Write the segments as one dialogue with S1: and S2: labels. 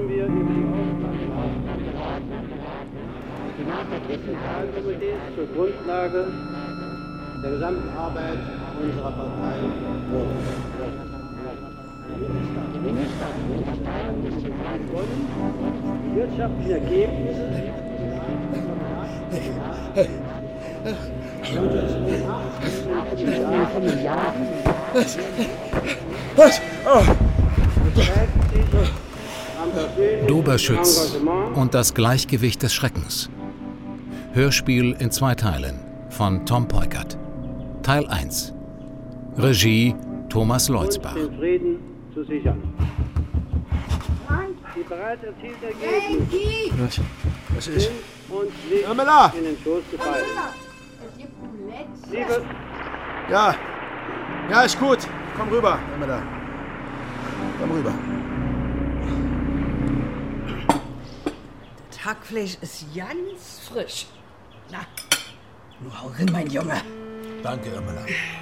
S1: wir über die Auffassung des Zentralkomitees zur Grundlage der gesamten Arbeit unserer Partei vor. Die wirtschaftlichen Ergebnisse
S2: Doberschütz und das Gleichgewicht des Schreckens. Hörspiel in 2 Teilen von Tom Peukert. Teil 1. Regie Thomas Leutzbach.
S1: Den Frieden zu sichern. Die bereits erzielte Ergebnisse
S3: Was ist?
S1: sind uns nicht
S3: Irmela!
S1: in den Schoß gefallen. Liebe
S3: Ja. Ja, ist gut. Komm rüber, Irmela. Komm rüber.
S4: Das Hackfleisch ist ganz frisch. Na, nur hau rein, mein Junge.
S3: Danke, Irmela.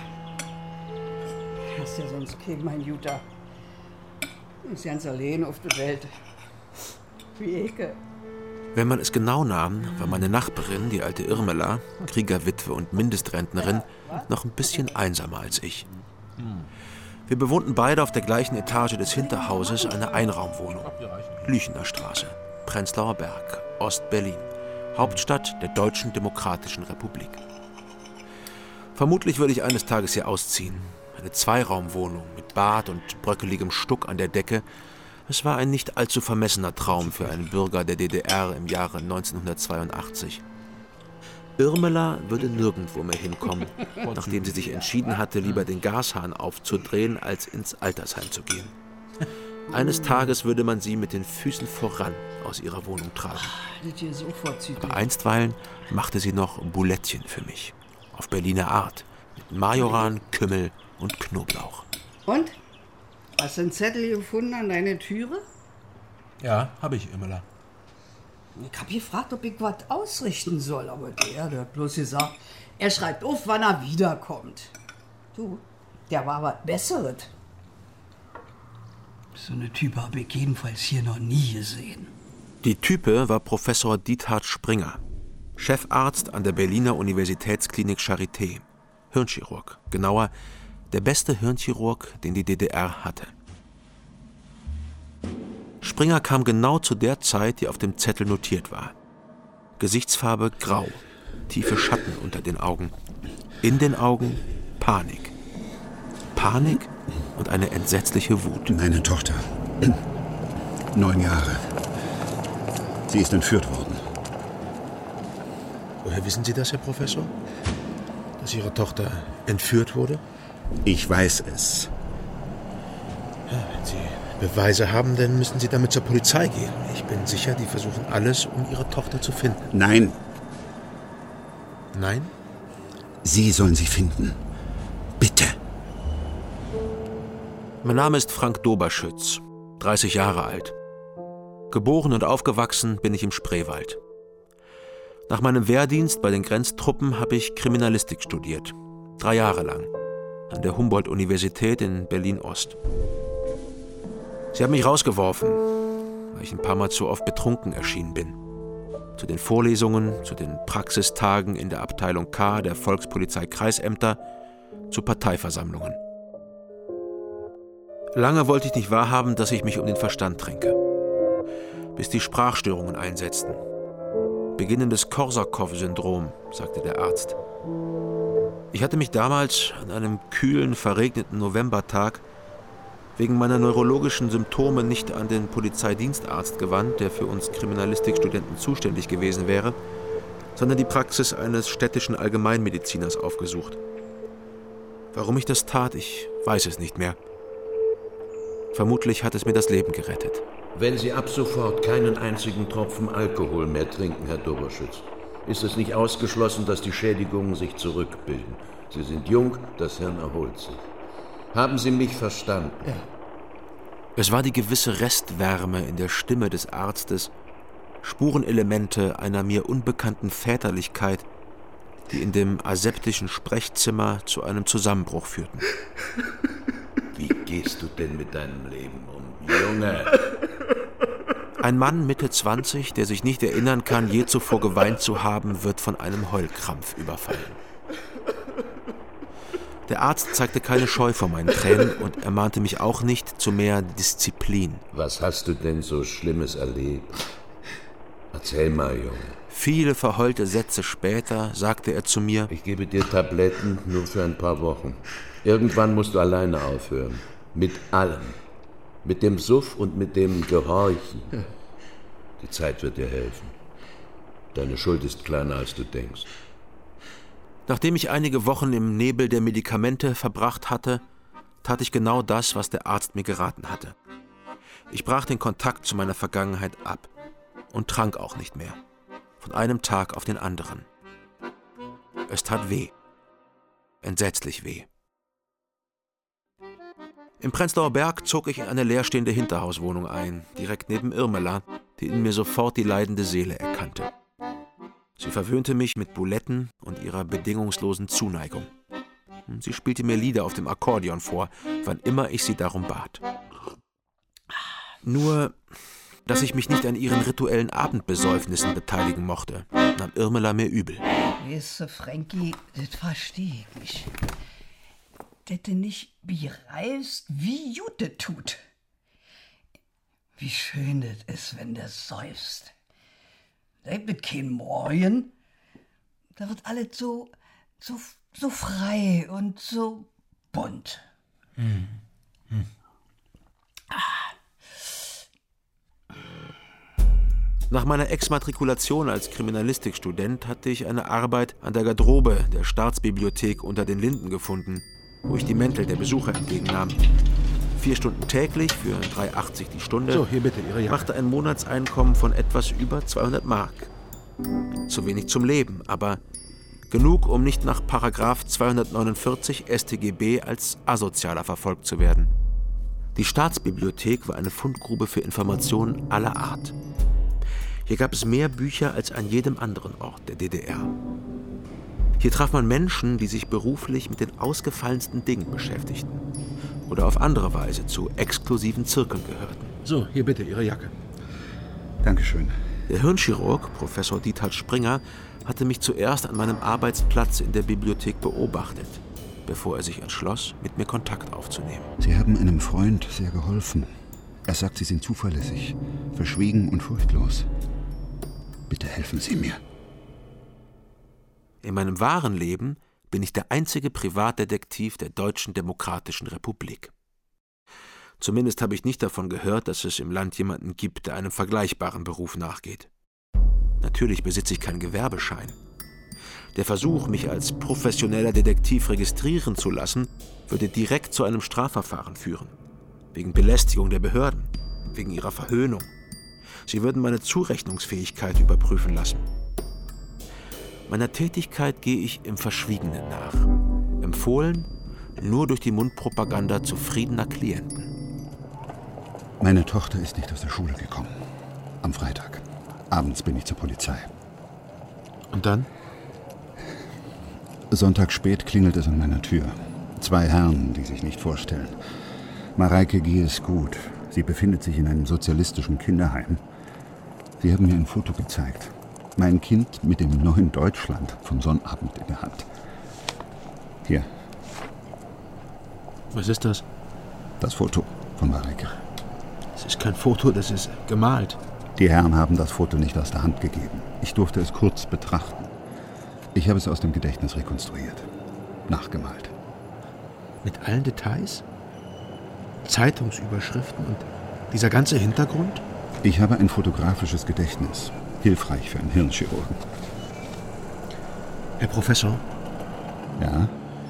S4: Hast ja sonst kein, mein Jutta. Du bist ganz allein auf der Welt. Wie Eke.
S5: Wenn man es genau nahm, war meine Nachbarin, die alte Irmela, Kriegerwitwe und Mindestrentnerin, noch ein bisschen einsamer als ich. Wir bewohnten beide auf der gleichen Etage des Hinterhauses eine Einraumwohnung. Lüchener Straße, Prenzlauer Berg, Ost-Berlin, Hauptstadt der Deutschen Demokratischen Republik. Vermutlich würde ich eines Tages hier ausziehen. Eine Zweiraumwohnung mit Bad und bröckeligem Stuck an der Decke. Es war ein nicht allzu vermessener Traum für einen Bürger der DDR im Jahre 1982. Irmela würde nirgendwo mehr hinkommen, nachdem sie sich entschieden hatte, lieber den Gashahn aufzudrehen, als ins Altersheim zu gehen. Eines Tages würde man sie mit den Füßen voran aus ihrer Wohnung tragen. Aber einstweilen machte sie noch Bulettchen für mich. Auf Berliner Art, mit Majoran, Kümmel und Knoblauch.
S4: Und? Hast du einen Zettel gefunden an deine Türe?
S3: Ja, habe ich, Irmela.
S4: Ich hab gefragt, ob ich was ausrichten soll, aber der hat bloß gesagt, er schreibt auf, wann er wiederkommt. Du, der war was Besseres. So eine Type habe ich jedenfalls hier noch nie gesehen.
S5: Die Type war Professor Diethard Springer, Chefarzt an der Berliner Universitätsklinik Charité, Hirnchirurg, genauer der beste Hirnchirurg, den die DDR hatte. Springer kam genau zu der Zeit, die auf dem Zettel notiert war. Gesichtsfarbe grau, tiefe Schatten unter den Augen. In den Augen Panik. Panik und eine entsetzliche Wut.
S6: Meine Tochter, 9 Jahre. Sie ist entführt worden.
S3: Woher wissen Sie das, Herr Professor? Dass Ihre Tochter entführt wurde?
S6: Ich weiß es.
S3: Ja, wenn Sie Beweise haben, dann müssen Sie damit zur Polizei gehen. Ich bin sicher, die versuchen alles, um Ihre Tochter zu finden.
S6: Nein,
S3: Nein?
S6: Sie sollen sie finden. Bitte.
S5: Mein Name ist Frank Doberschütz, 30 Jahre alt. Geboren und aufgewachsen bin ich im Spreewald. Nach meinem Wehrdienst bei den Grenztruppen habe ich Kriminalistik studiert. 3 Jahre lang. An der Humboldt-Universität in Berlin-Ost. Sie haben mich rausgeworfen, weil ich ein paar Mal zu oft betrunken erschienen bin. Zu den Vorlesungen, zu den Praxistagen in der Abteilung K der Volkspolizei-Kreisämter, zu Parteiversammlungen. Lange wollte ich nicht wahrhaben, dass ich mich um den Verstand trinke. Bis die Sprachstörungen einsetzten. Beginnendes Korsakow-Syndrom, sagte der Arzt. Ich hatte mich damals an einem kühlen, verregneten Novembertag wegen meiner neurologischen Symptome nicht an den Polizeidienstarzt gewandt, der für uns Kriminalistikstudenten zuständig gewesen wäre, sondern die Praxis eines städtischen Allgemeinmediziners aufgesucht. Warum ich das tat, ich weiß es nicht mehr. Vermutlich hat es mir das Leben gerettet.
S7: Wenn Sie ab sofort keinen einzigen Tropfen Alkohol mehr trinken, Herr Doberschütz, ist es nicht ausgeschlossen, dass die Schädigungen sich zurückbilden. Sie sind jung, das Hirn erholt sich. Haben Sie mich verstanden?
S3: Ja.
S5: Es war die gewisse Restwärme in der Stimme des Arztes, Spurenelemente einer mir unbekannten Väterlichkeit, die in dem aseptischen Sprechzimmer zu einem Zusammenbruch führten.
S7: Wie gehst du denn mit deinem Leben um, Junge?
S5: Ein Mann Mitte 20, der sich nicht erinnern kann, je zuvor geweint zu haben, wird von einem Heulkrampf überfallen. Der Arzt zeigte keine Scheu vor meinen Tränen und ermahnte mich auch nicht zu mehr Disziplin.
S7: Was hast du denn so Schlimmes erlebt? Erzähl mal, Junge.
S5: Viele verheulte Sätze später sagte er zu mir:
S7: Ich gebe dir Tabletten nur für ein paar Wochen. Irgendwann musst du alleine aufhören. Mit allem. Mit dem Suff und mit dem Gehorchen. Die Zeit wird dir helfen. Deine Schuld ist kleiner, als du denkst.
S5: Nachdem ich einige Wochen im Nebel der Medikamente verbracht hatte, tat ich genau das, was der Arzt mir geraten hatte. Ich brach den Kontakt zu meiner Vergangenheit ab und trank auch nicht mehr. Von einem Tag auf den anderen. Es tat weh. Entsetzlich weh. Im Prenzlauer Berg zog ich in eine leerstehende Hinterhauswohnung ein, direkt neben Irmela, die in mir sofort die leidende Seele erkannte. Sie verwöhnte mich mit Buletten und ihrer bedingungslosen Zuneigung. Sie spielte mir Lieder auf dem Akkordeon vor, wann immer ich sie darum bat. Nur, dass ich mich nicht an ihren rituellen Abendbesäufnissen beteiligen mochte, nahm Irmela mir übel.
S4: Weißt du, Frankie, das verstehe ich nicht. Dass du nicht bereist, wie gut das tut. Wie schön das ist, wenn du säufst. Da wird kein Morgen. Da wird alles so frei und so bunt.
S5: Nach meiner Exmatrikulation als Kriminalistikstudent hatte ich eine Arbeit an der Garderobe der Staatsbibliothek unter den Linden gefunden, wo ich die Mäntel der Besucher entgegennahm. 4 Stunden täglich für 3,80 die Stunde.
S3: So, hier bitte, Ihre Jacke.
S5: Machte ein Monatseinkommen von etwas über 200 Mark. Zu wenig zum Leben, aber genug, um nicht nach § 249 StGB als Asozialer verfolgt zu werden. Die Staatsbibliothek war eine Fundgrube für Informationen aller Art. Hier gab es mehr Bücher als an jedem anderen Ort der DDR. Hier traf man Menschen, die sich beruflich mit den ausgefallensten Dingen beschäftigten oder auf andere Weise zu exklusiven Zirkeln gehörten.
S3: So, hier bitte, Ihre Jacke.
S6: Dankeschön.
S5: Der Hirnchirurg, Professor Diethard Springer, hatte mich zuerst an meinem Arbeitsplatz in der Bibliothek beobachtet, bevor er sich entschloss, mit mir Kontakt aufzunehmen.
S6: Sie haben einem Freund sehr geholfen. Er sagt, Sie sind zuverlässig, verschwiegen und furchtlos. Bitte helfen Sie mir.
S5: In meinem wahren Leben bin ich der einzige Privatdetektiv der Deutschen Demokratischen Republik. Zumindest habe ich nicht davon gehört, dass es im Land jemanden gibt, der einem vergleichbaren Beruf nachgeht. Natürlich besitze ich keinen Gewerbeschein. Der Versuch, mich als professioneller Detektiv registrieren zu lassen, würde direkt zu einem Strafverfahren führen. Wegen Belästigung der Behörden, wegen ihrer Verhöhnung. Sie würden meine Zurechnungsfähigkeit überprüfen lassen. Meiner Tätigkeit gehe ich im Verschwiegenen nach. Empfohlen nur durch die Mundpropaganda zufriedener Klienten.
S6: Meine Tochter ist nicht aus der Schule gekommen. Am Freitag. Abends bin ich zur Polizei.
S3: Und dann?
S6: Sonntag spät klingelt es an meiner Tür. 2 Herren, die sich nicht vorstellen. Mareike G. ist gut. Sie befindet sich in einem sozialistischen Kinderheim. Sie haben mir ein Foto gezeigt. Mein Kind mit dem neuen Deutschland vom Sonnabend in der Hand. Hier,
S3: Was ist das?
S6: das Foto von Mareike.
S3: Es ist kein Foto, das ist gemalt.
S6: Die Herren haben das Foto nicht aus der Hand gegeben. Ich durfte es kurz betrachten. Ich habe es aus dem Gedächtnis rekonstruiert. Nachgemalt.
S3: Mit allen Details? Zeitungsüberschriften und dieser ganze Hintergrund?
S6: Ich habe ein fotografisches Gedächtnis. Hilfreich für einen Hirnchirurgen.
S3: Herr Professor,
S6: Ja?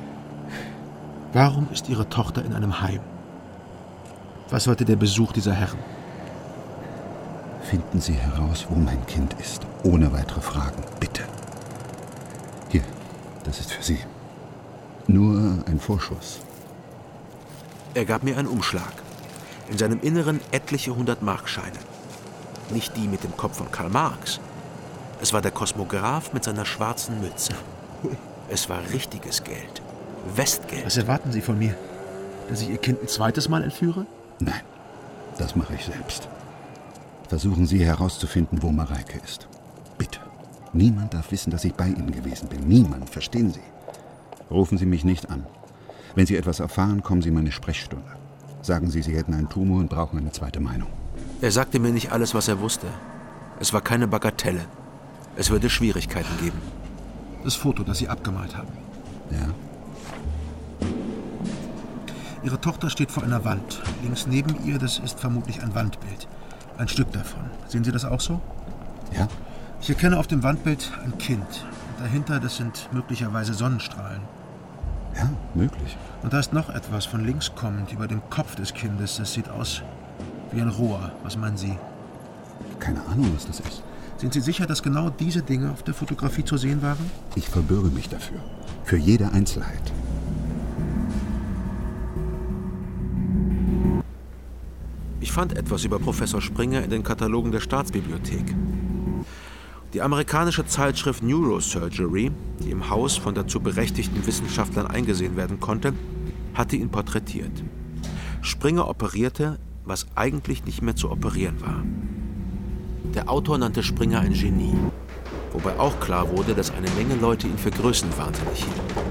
S3: warum ist Ihre Tochter in einem Heim? Was sollte der Besuch dieser Herren?
S6: Finden Sie heraus, wo mein Kind ist. Ohne weitere Fragen. Bitte. Hier, das ist für Sie. Nur ein Vorschuss.
S5: Er gab mir einen Umschlag. In seinem Inneren etliche 100-Markscheine. Nicht die mit dem Kopf von Karl Marx. Es war der Kosmograph mit seiner schwarzen Mütze. Es war richtiges Geld. Westgeld.
S3: Was erwarten Sie von mir? Dass ich Ihr Kind ein zweites Mal entführe?
S6: Nein, das mache ich selbst. Versuchen Sie herauszufinden, wo Mareike ist. Bitte. Niemand darf wissen, dass ich bei Ihnen gewesen bin. Niemand, verstehen Sie? Rufen Sie mich nicht an. Wenn Sie etwas erfahren, kommen Sie in meine Sprechstunde. Sagen Sie, Sie hätten einen Tumor und brauchen eine zweite Meinung.
S5: Er sagte mir nicht alles, was er wusste. Es war keine Bagatelle. Es würde Schwierigkeiten geben.
S3: Das Foto, das Sie abgemalt haben.
S6: Ja?
S3: Ihre Tochter steht vor einer Wand. Links neben ihr, das ist vermutlich ein Wandbild. Ein Stück davon. Sehen Sie das auch so?
S6: Ja?
S3: Ich erkenne auf dem Wandbild ein Kind. Und dahinter, das sind möglicherweise Sonnenstrahlen.
S6: Ja, möglich.
S3: Und da ist noch etwas von links kommend über dem Kopf des Kindes. Das sieht aus wie ein Rohr. Was meinen Sie?
S6: Keine Ahnung, was das ist.
S3: Sind Sie sicher, dass genau diese Dinge auf der Fotografie zu sehen waren?
S6: Ich verbürge mich dafür. Für jede Einzelheit.
S5: Ich fand etwas über Professor Springer in den Katalogen der Staatsbibliothek. Die amerikanische Zeitschrift Neurosurgery, die im Haus von dazu berechtigten Wissenschaftlern eingesehen werden konnte, hatte ihn porträtiert. Springer operierte, was eigentlich nicht mehr zu operieren war. Der Autor nannte Springer ein Genie, wobei auch klar wurde, dass eine Menge Leute ihn für größenwahnsinnig hielten.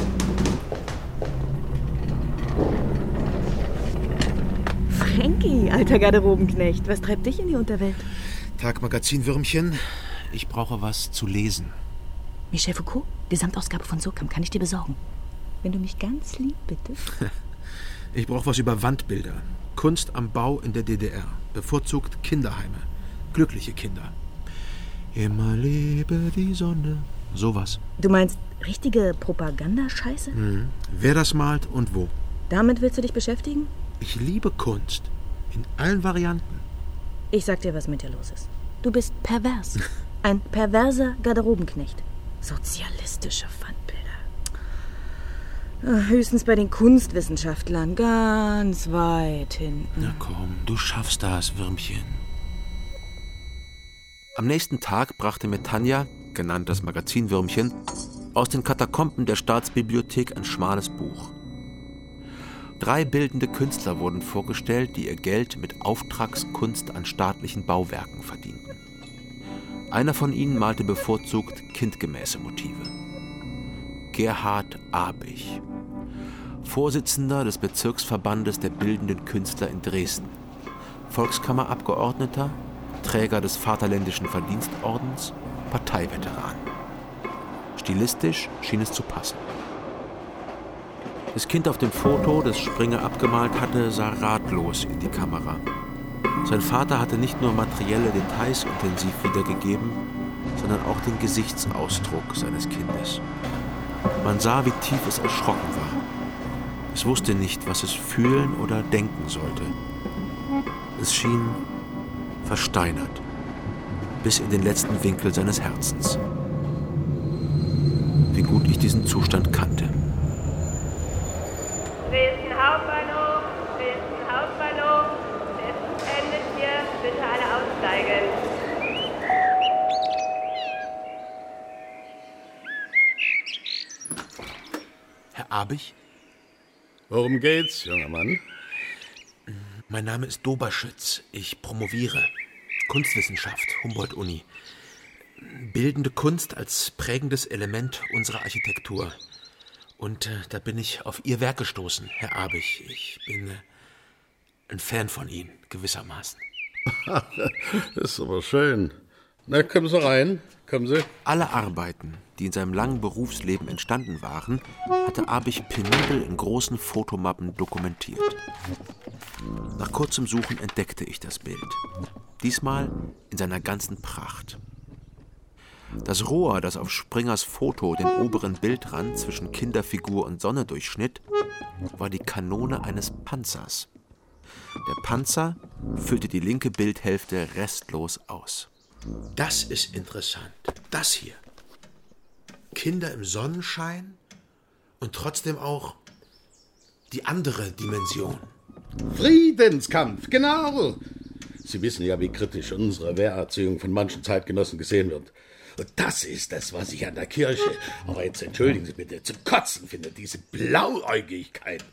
S8: Frankie, alter Garderobenknecht, was treibt dich in die Unterwelt?
S3: Tag, Magazinwürmchen. Ich brauche was zu lesen.
S8: Michel Foucault, Gesamtausgabe von Surkamp, kann ich dir besorgen. Wenn du mich ganz lieb bittest.
S3: Ich brauche was über Wandbilder. Kunst am Bau in der DDR. Bevorzugt Kinderheime. Glückliche Kinder. Immer lebe die Sonne. Sowas.
S8: Du meinst richtige Propagandascheiße?
S3: Wer das malt und wo.
S8: Damit willst du dich beschäftigen?
S3: Ich liebe Kunst. In allen Varianten.
S8: Ich sag dir, was mit dir los ist. Du bist pervers. Ein perverser Garderobenknecht. Sozialistische Wandbilder. Höchstens bei den Kunstwissenschaftlern. Ganz weit hinten.
S5: Na komm, du schaffst das, Würmchen. Am nächsten Tag brachte mir Tanja, genannt das Magazinwürmchen, aus den Katakomben der Staatsbibliothek ein schmales Buch. 3 bildende Künstler wurden vorgestellt, die ihr Geld mit Auftragskunst an staatlichen Bauwerken verdienten. Einer von ihnen malte bevorzugt kindgemäße Motive. Gerhard Abich, Vorsitzender des Bezirksverbandes der bildenden Künstler in Dresden, Volkskammerabgeordneter, Träger des Vaterländischen Verdienstordens, Parteiveteran. Stilistisch schien es zu passen. Das Kind auf dem Foto, das Springer abgemalt hatte, sah ratlos in die Kamera. Sein Vater hatte nicht nur materielle Details intensiv wiedergegeben, sondern auch den Gesichtsausdruck seines Kindes. Man sah, wie tief es erschrocken war. Es wusste nicht, was es fühlen oder denken sollte. Es schien versteinert, bis in den letzten Winkel seines Herzens. Wie gut ich diesen Zustand kannte.
S9: Dresden Hauptbahnhof, Dresden Hauptbahnhof. Es endet hier, bitte alle aussteigen.
S5: Herr Abich?
S10: Worum geht's, junger Mann?
S5: Mein Name ist Doberschütz. Ich promoviere. Kunstwissenschaft, Humboldt-Uni. Bildende Kunst als prägendes Element unserer Architektur. Und da bin ich auf Ihr Werk gestoßen, Herr Abich. Ich bin ein Fan von Ihnen, gewissermaßen.
S10: Das ist aber schön. Na, kommen Sie rein. Kommen Sie.
S5: Alle Arbeiten, die in seinem langen Berufsleben entstanden waren, hatte Abich penibel in großen Fotomappen dokumentiert. Nach kurzem Suchen entdeckte ich das Bild. Diesmal in seiner ganzen Pracht. Das Rohr, das auf Springers Foto den oberen Bildrand zwischen Kinderfigur und Sonne durchschnitt, war die Kanone eines Panzers. Der Panzer füllte die linke Bildhälfte restlos aus.
S3: Das ist interessant. Das hier. Kinder im Sonnenschein und trotzdem auch die andere Dimension.
S10: Friedenskampf, genau. Sie wissen ja, wie kritisch unsere Wehrerziehung von manchen Zeitgenossen gesehen wird. Und das ist das, was ich an der Kirche, aber jetzt entschuldigen Sie bitte, zum Kotzen finde, diese Blauäugigkeit.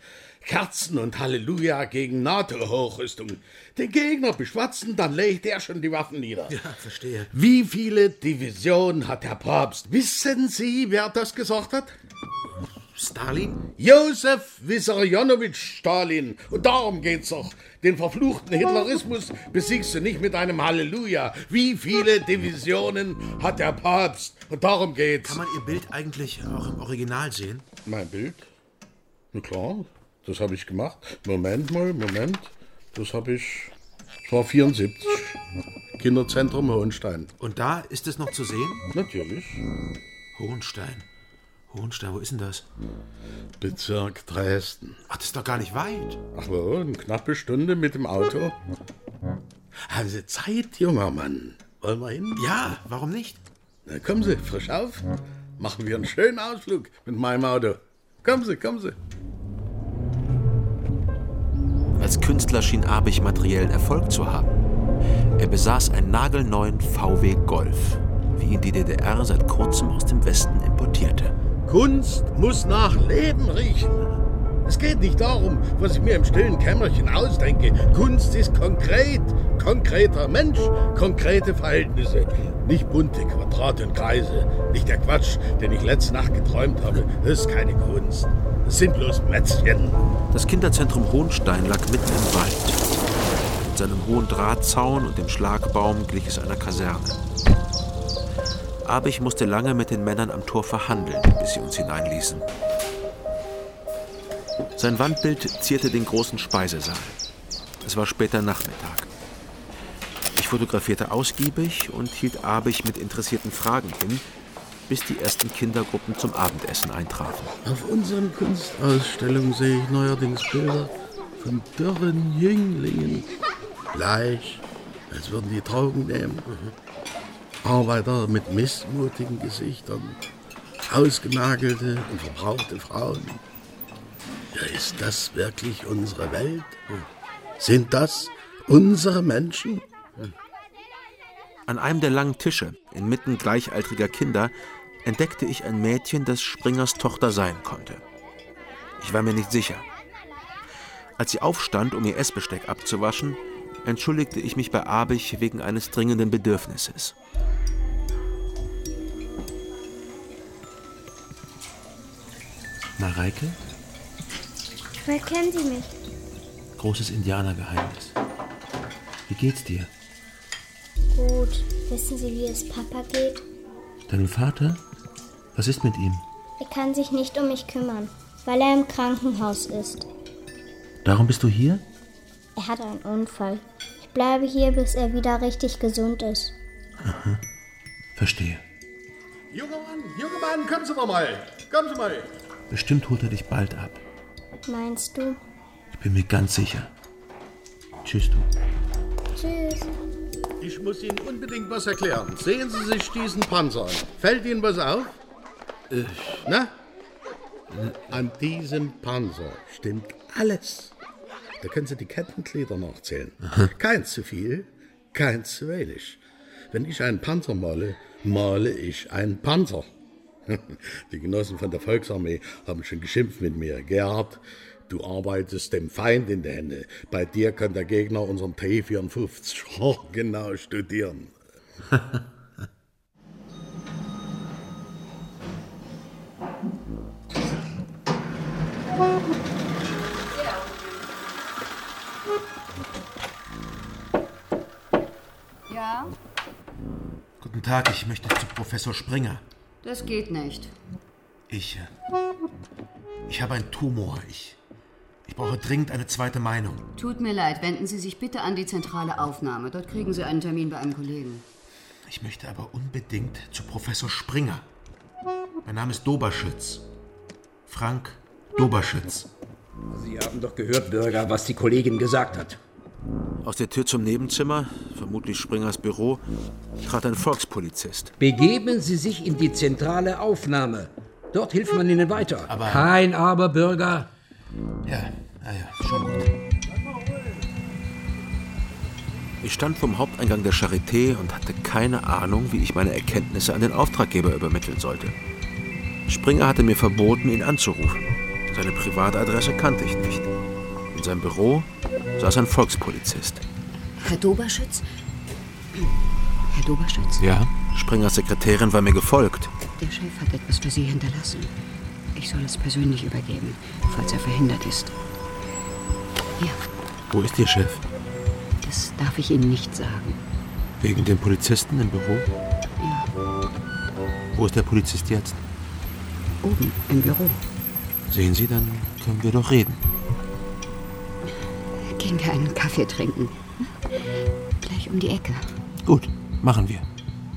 S10: Kerzen und Halleluja gegen NATO-Hochrüstung. Den Gegner beschwatzen, dann legt er schon die Waffen nieder.
S3: Ja, verstehe.
S10: Wie viele Divisionen hat der Papst? Wissen Sie, wer das gesagt hat?
S3: Stalin?
S10: Josef Wissarionowitsch Stalin. Und darum geht's doch. Den verfluchten Hitlerismus besiegst du nicht mit einem Halleluja. Wie viele Divisionen hat der Papst? Und darum geht's.
S3: Kann man Ihr Bild eigentlich auch im Original sehen?
S10: Mein Bild? Na klar, das habe ich gemacht. Moment. Das war 74. Kinderzentrum Hohenstein.
S3: Und da ist es noch zu sehen?
S10: Natürlich.
S3: Hohenstein, wo ist denn das?
S10: Bezirk Dresden.
S3: Ach, das ist doch gar nicht weit.
S10: Ach wo, eine knappe Stunde mit dem Auto. Haben Sie Zeit, junger Mann? Wollen wir hin?
S3: Ja, warum nicht?
S10: Na, kommen Sie, frisch auf. Machen wir einen schönen Ausflug mit meinem Auto. Kommen Sie.
S5: Als Künstler schien Abich materiellen Erfolg zu haben. Er besaß einen nagelneuen VW Golf, wie ihn die DDR seit kurzem aus dem Westen importierte.
S10: Kunst muss nach Leben riechen. Es geht nicht darum, was ich mir im stillen Kämmerchen ausdenke. Kunst ist konkret. Konkreter Mensch, konkrete Verhältnisse. Nicht bunte Quadrate und Kreise. Nicht der Quatsch, den ich letzte Nacht geträumt habe. Das ist keine Kunst. Das sind bloß Mätzchen.
S5: Das Kinderzentrum Hohenstein lag mitten im Wald. Mit seinem hohen Drahtzaun und dem Schlagbaum glich es einer Kaserne. Abich musste lange mit den Männern am Tor verhandeln, bis sie uns hineinließen. Sein Wandbild zierte den großen Speisesaal. Es war später Nachmittag. Ich fotografierte ausgiebig und hielt Abich mit interessierten Fragen hin, bis die ersten Kindergruppen zum Abendessen eintrafen.
S10: Auf unseren Kunstausstellungen sehe ich neuerdings Bilder von dürren Jünglingen. Bleich, als würden die Drogen nehmen. Arbeiter mit missmutigen Gesichtern. Ausgemergelte und verbrauchte Frauen. Ja, ist das wirklich unsere Welt? Sind das unsere Menschen?
S5: An einem der langen Tische, inmitten gleichaltriger Kinder, entdeckte ich ein Mädchen, das Springers Tochter sein konnte. Ich war mir nicht sicher. Als sie aufstand, um ihr Essbesteck abzuwaschen, entschuldigte ich mich bei Abich wegen eines dringenden Bedürfnisses.
S3: Mareike?
S11: Woher kennen Sie mich?
S3: Großes Indianergeheimnis. Wie geht's dir?
S11: Gut. Wissen Sie, wie es Papa geht?
S3: Deinem Vater? Was ist mit ihm?
S11: Er kann sich nicht um mich kümmern, weil er im Krankenhaus ist.
S3: Darum bist du hier?
S11: Er hat einen Unfall. Ich bleibe hier, bis er wieder richtig gesund ist.
S3: Aha. Verstehe.
S10: Junger Mann, kommen Sie mal.
S3: Bestimmt holt er dich bald ab.
S11: Meinst du?
S3: Ich bin mir ganz sicher. Tschüss, du.
S11: Tschüss.
S10: Ich muss Ihnen unbedingt was erklären. Sehen Sie sich diesen Panzer an. Fällt Ihnen was auf? Na? An diesem Panzer stimmt alles. Da können Sie die Kettenglieder nachzählen. Keins zu viel, keins zu wenig. Wenn ich einen Panzer male, male ich einen Panzer. Die Genossen von der Volksarmee haben schon geschimpft mit mir. Gerhard, du arbeitest dem Feind in die Hände. Bei dir kann der Gegner unseren T-54 genau studieren.
S12: Ja?
S3: Guten Tag, ich möchte zu Professor Springer.
S12: Das geht nicht.
S3: Ich habe einen Tumor. Ich brauche dringend eine zweite Meinung.
S12: Tut mir leid, wenden Sie sich bitte an die zentrale Aufnahme. Dort kriegen Sie einen Termin bei einem Kollegen.
S3: Ich möchte aber unbedingt zu Professor Springer. Mein Name ist Doberschütz. Frank Doberschütz.
S13: Sie haben doch gehört, Bürger, was die Kollegin gesagt hat.
S5: Aus der Tür zum Nebenzimmer, vermutlich Springers Büro, trat ein Volkspolizist.
S13: Begeben Sie sich in die zentrale Aufnahme. Dort hilft man Ihnen weiter.
S3: Aber
S13: kein Aber, Bürger.
S3: Ja, schon gut.
S5: Ich stand vom Haupteingang der Charité und hatte keine Ahnung, wie ich meine Erkenntnisse an den Auftraggeber übermitteln sollte. Springer hatte mir verboten, ihn anzurufen. Seine Privatadresse kannte ich nicht. seinem Büro saß ein Volkspolizist.
S12: Herr Doberschütz? Herr Doberschütz?
S5: Ja? Springers Sekretärin war mir gefolgt.
S12: Der Chef hat etwas für Sie hinterlassen. Ich soll es persönlich übergeben, falls er verhindert ist. Hier.
S3: Wo ist Ihr Chef?
S12: Das darf ich Ihnen nicht sagen.
S3: Wegen den Polizisten im Büro?
S12: Ja.
S3: Wo ist der Polizist jetzt?
S12: Oben im Büro.
S3: Sehen Sie, dann können wir doch reden.
S12: Gehen wir einen Kaffee trinken. Gleich um die Ecke.
S3: Gut, machen wir.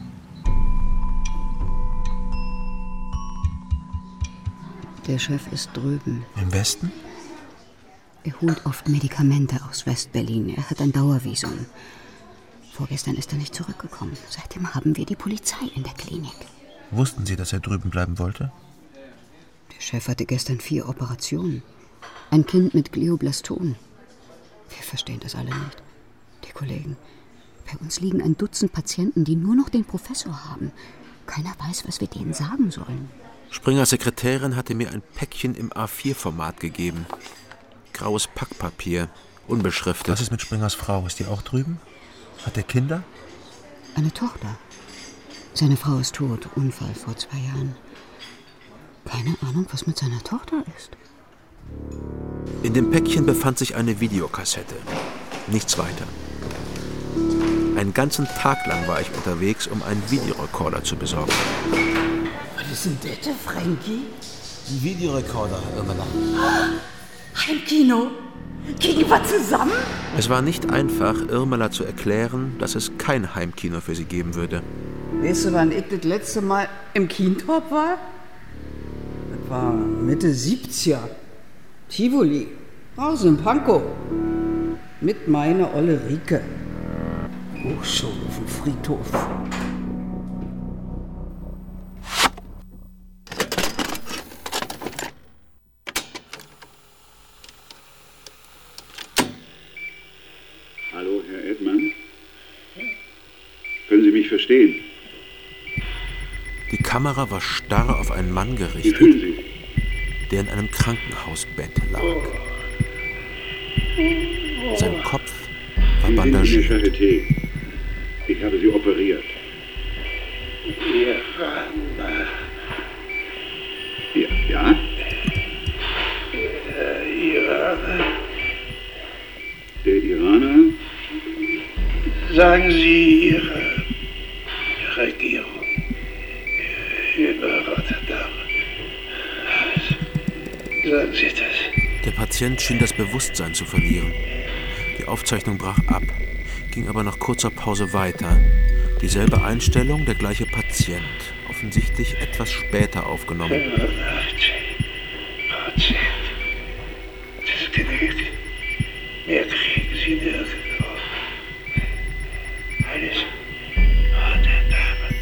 S12: Der Chef ist drüben.
S3: Im Westen?
S12: Er holt oft Medikamente aus West-Berlin. Er hat ein Dauervisum. Vorgestern ist er nicht zurückgekommen. Seitdem haben wir die Polizei in der Klinik.
S3: Wussten Sie, dass er drüben bleiben wollte?
S12: Der Chef hatte gestern 4 Operationen. Ein Kind mit Glioblastom. Wir verstehen das alle nicht. Die Kollegen. Bei uns liegen ein Dutzend Patienten, die nur noch den Professor haben. Keiner weiß, was wir denen sagen sollen.
S5: Springers Sekretärin hatte mir ein Päckchen im A4-Format gegeben. Graues Packpapier, unbeschriftet.
S3: Was ist mit Springers Frau? Ist die auch drüben? Hat er Kinder?
S12: Eine Tochter. Seine Frau ist tot, Unfall vor 2 Jahren. Keine Ahnung, was mit seiner Tochter ist.
S5: In dem Päckchen befand sich eine Videokassette. Nichts weiter. Einen ganzen Tag lang war ich unterwegs, um einen Videorekorder zu besorgen.
S4: Was ist denn das, Frankie?
S3: Ein Videorekorder, Irmela.
S4: Heimkino? Kriegen wir zusammen?
S5: Es war nicht einfach, Irmela zu erklären, dass es kein Heimkino für sie geben würde.
S4: Weißt du, wann ich das letzte Mal im Kientorp war? Das war Mitte 70er. Tivoli. Draußen in Pankow. Mit meiner Olle Rike. Oh, schon auf dem Friedhof.
S6: Hallo, Herr Edmann? Können Sie mich verstehen?
S5: Die Kamera war starr auf einen Mann
S6: Wie
S5: gerichtet,
S6: fühlen Sie?
S5: der in einem Krankenhausbett lag. Sein Kopf war
S6: Sie sind in der
S5: bandagiert.
S6: Charité. Ich habe Sie operiert. Ja, ja? Der Iraner?
S14: Sagen Sie Ihre Regierung über Rotterdam. Sagen Sie das.
S5: Der Patient schien das Bewusstsein zu verlieren. Die Aufzeichnung brach ab, ging aber nach kurzer Pause weiter. Dieselbe Einstellung, der gleiche Patient, offensichtlich etwas später aufgenommen.
S14: 85%. Das genügt. Mehr kriegen Sie nirgendwo. Alles Rotterdam.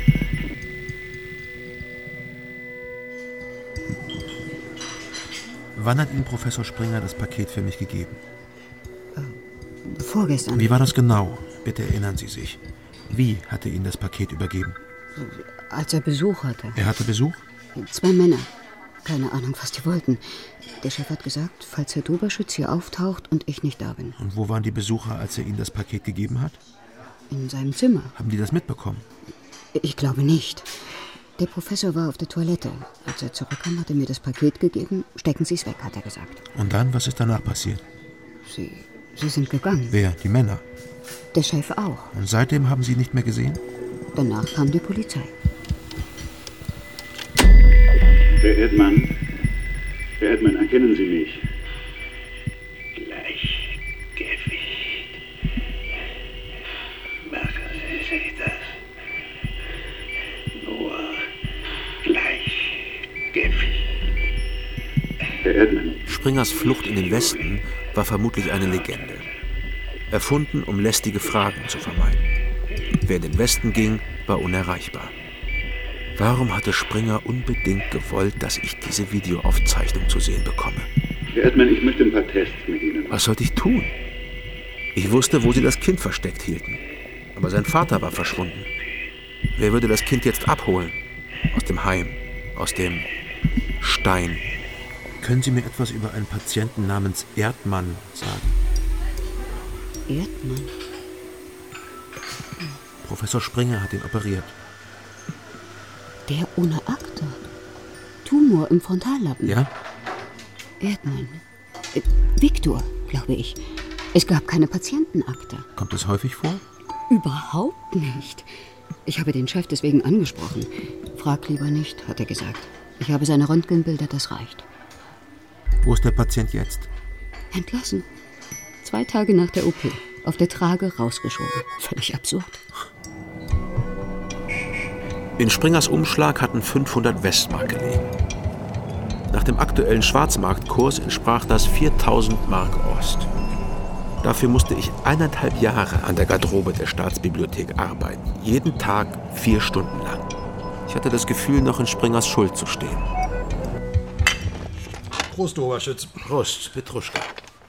S3: Wann hat Ihnen Professor Springer das Paket für mich gegeben?
S12: Vorgestern.
S3: Wie war das genau? Bitte erinnern Sie sich. Wie hat er Ihnen das Paket übergeben?
S12: Als er Besuch hatte.
S3: Er hatte Besuch?
S12: 2 Männer. Keine Ahnung, was die wollten. Der Chef hat gesagt, falls Herr Doberschütz hier auftaucht und ich nicht da bin.
S3: Und wo waren die Besucher, als er Ihnen das Paket gegeben hat?
S12: In seinem Zimmer.
S3: Haben die das mitbekommen?
S12: Ich glaube nicht. Der Professor war auf der Toilette. Als er zurückkam, hat er mir das Paket gegeben. Stecken Sie es weg, hat er gesagt.
S3: Und dann, was ist danach passiert?
S12: Sie sind gegangen.
S3: Wer? Die Männer?
S12: Der Chef auch.
S3: Und seitdem haben Sie ihn nicht mehr gesehen?
S12: Danach kam die Polizei.
S6: Herr Edmann, erkennen Sie mich?
S14: Gleichgewicht. Merken Sie sich das? Nur Gleichgewicht.
S6: Herr Edmann.
S5: Springers Flucht in den Westen war vermutlich eine Legende. Erfunden, um lästige Fragen zu vermeiden. Wer in den Westen ging, war unerreichbar. Warum hatte Springer unbedingt gewollt, dass ich diese Videoaufzeichnung zu sehen bekomme?
S6: Herr Edmann, ich möchte ein paar Tests mit Ihnen machen.
S5: Was sollte ich tun? Ich wusste, wo sie das Kind versteckt hielten. Aber sein Vater war verschwunden. Wer würde das Kind jetzt abholen? Aus dem Heim, aus dem Stein.
S3: Können Sie mir etwas über einen Patienten namens Erdmann sagen?
S12: Erdmann?
S3: Professor Springer hat ihn operiert.
S12: Der ohne Akte? Tumor im Frontallappen?
S3: Ja?
S12: Erdmann. Viktor, glaube ich. Es gab keine Patientenakte.
S3: Kommt es häufig vor?
S12: Überhaupt nicht. Ich habe den Chef deswegen angesprochen. Frag lieber nicht, hat er gesagt. Ich habe seine Röntgenbilder, das reicht.
S3: Wo ist der Patient jetzt?
S12: Entlassen. 2 Tage nach der OP. Auf der Trage rausgeschoben. Völlig absurd.
S5: In Springers Umschlag hatten 500 Westmark gelegen. Nach dem aktuellen Schwarzmarktkurs entsprach das 4000 Mark Ost. Dafür musste ich 1,5 Jahre an der Garderobe der Staatsbibliothek arbeiten. Jeden Tag 4 Stunden lang. Ich hatte das Gefühl, noch in Springers Schuld zu stehen.
S3: Prost, Oberschütz.
S5: Prost, Petruschka.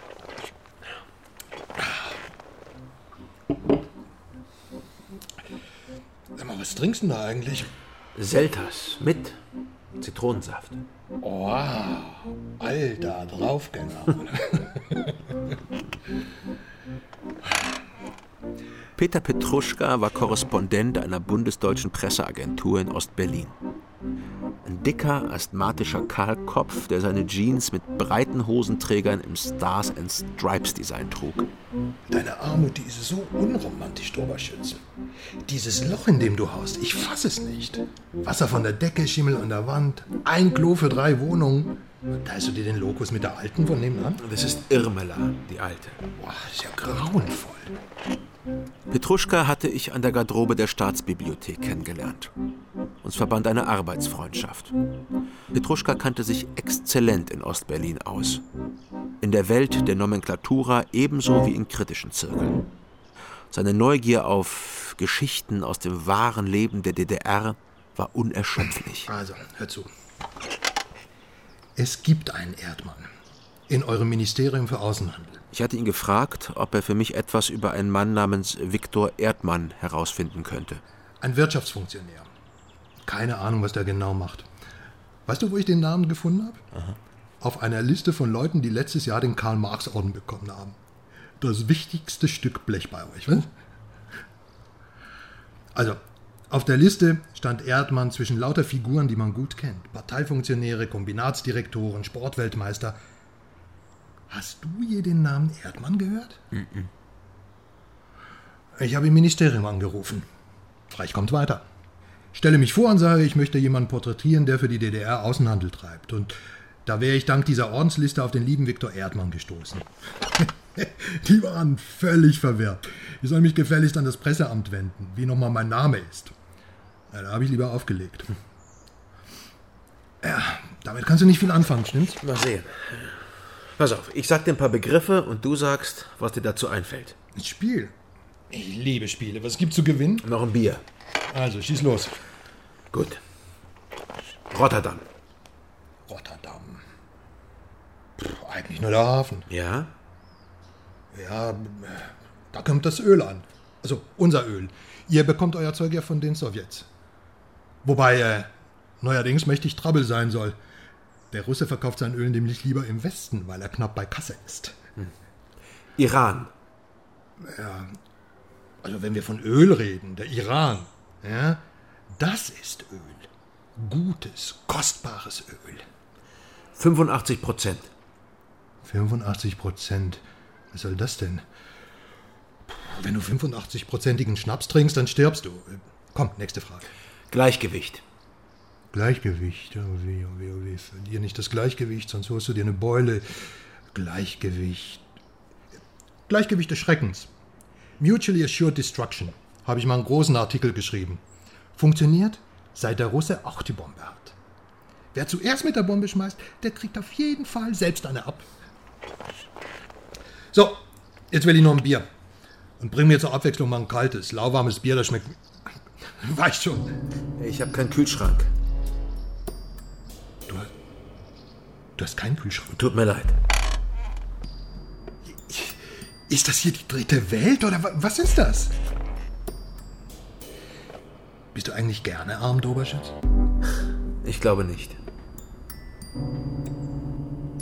S3: Was trinkst du denn da eigentlich?
S5: Selters mit Zitronensaft.
S3: Oh, alter Draufgänger.
S5: Peter Petruschka war Korrespondent einer bundesdeutschen Presseagentur in Ostberlin. Ein dicker, asthmatischer Kahlkopf, der seine Jeans mit breiten Hosenträgern im Stars and Stripes Design trug.
S3: Deine Armut, die ist so unromantisch, Oberschütz. Dieses Loch, in dem du haust, ich fass es nicht. Wasser von der Decke, Schimmel an der Wand, ein Klo für 3 Wohnungen. Teilst du dir den Lokus mit der alten von nebenan?
S5: Das ist Irmela, die alte.
S3: Boah, ist ja grauenvoll.
S5: Petruschka hatte ich an der Garderobe der Staatsbibliothek kennengelernt. Uns verband eine Arbeitsfreundschaft. Petruschka kannte sich exzellent in Ostberlin aus. In der Welt der Nomenklatura ebenso wie in kritischen Zirkeln. Seine Neugier auf Geschichten aus dem wahren Leben der DDR war unerschöpflich.
S3: Also, hör zu. Es gibt einen Erdmann in eurem Ministerium für Außenhandel.
S5: Ich hatte ihn gefragt, ob er für mich etwas über einen Mann namens Viktor Erdmann herausfinden könnte.
S3: Ein Wirtschaftsfunktionär. Keine Ahnung, was der genau macht. Weißt du, wo ich den Namen gefunden habe?
S5: Aha.
S3: Auf einer Liste von Leuten, die letztes Jahr den Karl-Marx-Orden bekommen haben. Das wichtigste Stück Blech bei euch, was? Also, auf der Liste stand Erdmann zwischen lauter Figuren, die man gut kennt. Parteifunktionäre, Kombinatsdirektoren, Sportweltmeister. Hast du je den Namen Erdmann gehört?
S5: Mhm.
S3: Ich habe im Ministerium angerufen. Reich kommt weiter. Stelle mich vor und sage, ich möchte jemanden porträtieren, der für die DDR Außenhandel treibt. Und da wäre ich dank dieser Ordensliste auf den lieben Viktor Erdmann gestoßen. Die waren völlig verwirrt. Ich soll mich gefälligst an das Presseamt wenden, wie nochmal mein Name ist. Ja, da habe ich lieber aufgelegt. Ja, damit kannst du nicht viel anfangen, stimmt's?
S5: Mal sehen. Pass auf, ich sag dir ein paar Begriffe und du sagst, was dir dazu einfällt.
S3: Ein Spiel? Ich liebe Spiele. Was gibt's zu gewinnen?
S5: Noch ein Bier.
S3: Also, schieß los.
S5: Gut. Rotterdam.
S3: Rotterdam. Eigentlich nur der Hafen.
S5: Ja?
S3: Ja, da kommt das Öl an. Also, unser Öl. Ihr bekommt euer Zeug ja von den Sowjets. Wobei, neuerdings mächtig Trouble sein soll. Der Russe verkauft sein Öl nämlich lieber im Westen, weil er knapp bei Kasse ist.
S5: Iran.
S3: Ja, also wenn wir von Öl reden, der Iran, ja, das ist Öl. Gutes, kostbares Öl.
S5: 85%.
S3: 85%? Was soll das denn? Wenn du 85%igen Schnaps trinkst, dann stirbst du. Komm, nächste Frage.
S5: Gleichgewicht.
S3: Gleichgewicht, oh weh, oh weh, oh weh. Verlier nicht das Gleichgewicht, sonst holst du dir eine Beule. Gleichgewicht. Gleichgewicht des Schreckens. Mutually Assured Destruction. Habe ich mal einen großen Artikel geschrieben. Funktioniert, seit der Russe auch die Bombe hat. Wer zuerst mit der Bombe schmeißt, der kriegt auf jeden Fall selbst eine ab. So, jetzt will ich noch ein Bier. Und bring mir zur Abwechslung mal ein kaltes, lauwarmes Bier, das schmeckt... Weißt schon.
S5: Ich habe keinen Kühlschrank.
S3: Du hast keinen Kühlschrank?
S5: Tut mir leid.
S3: Ist das hier die dritte Welt oder was ist das? Bist du eigentlich gerne arm, Doberschütz?
S5: Ich glaube nicht.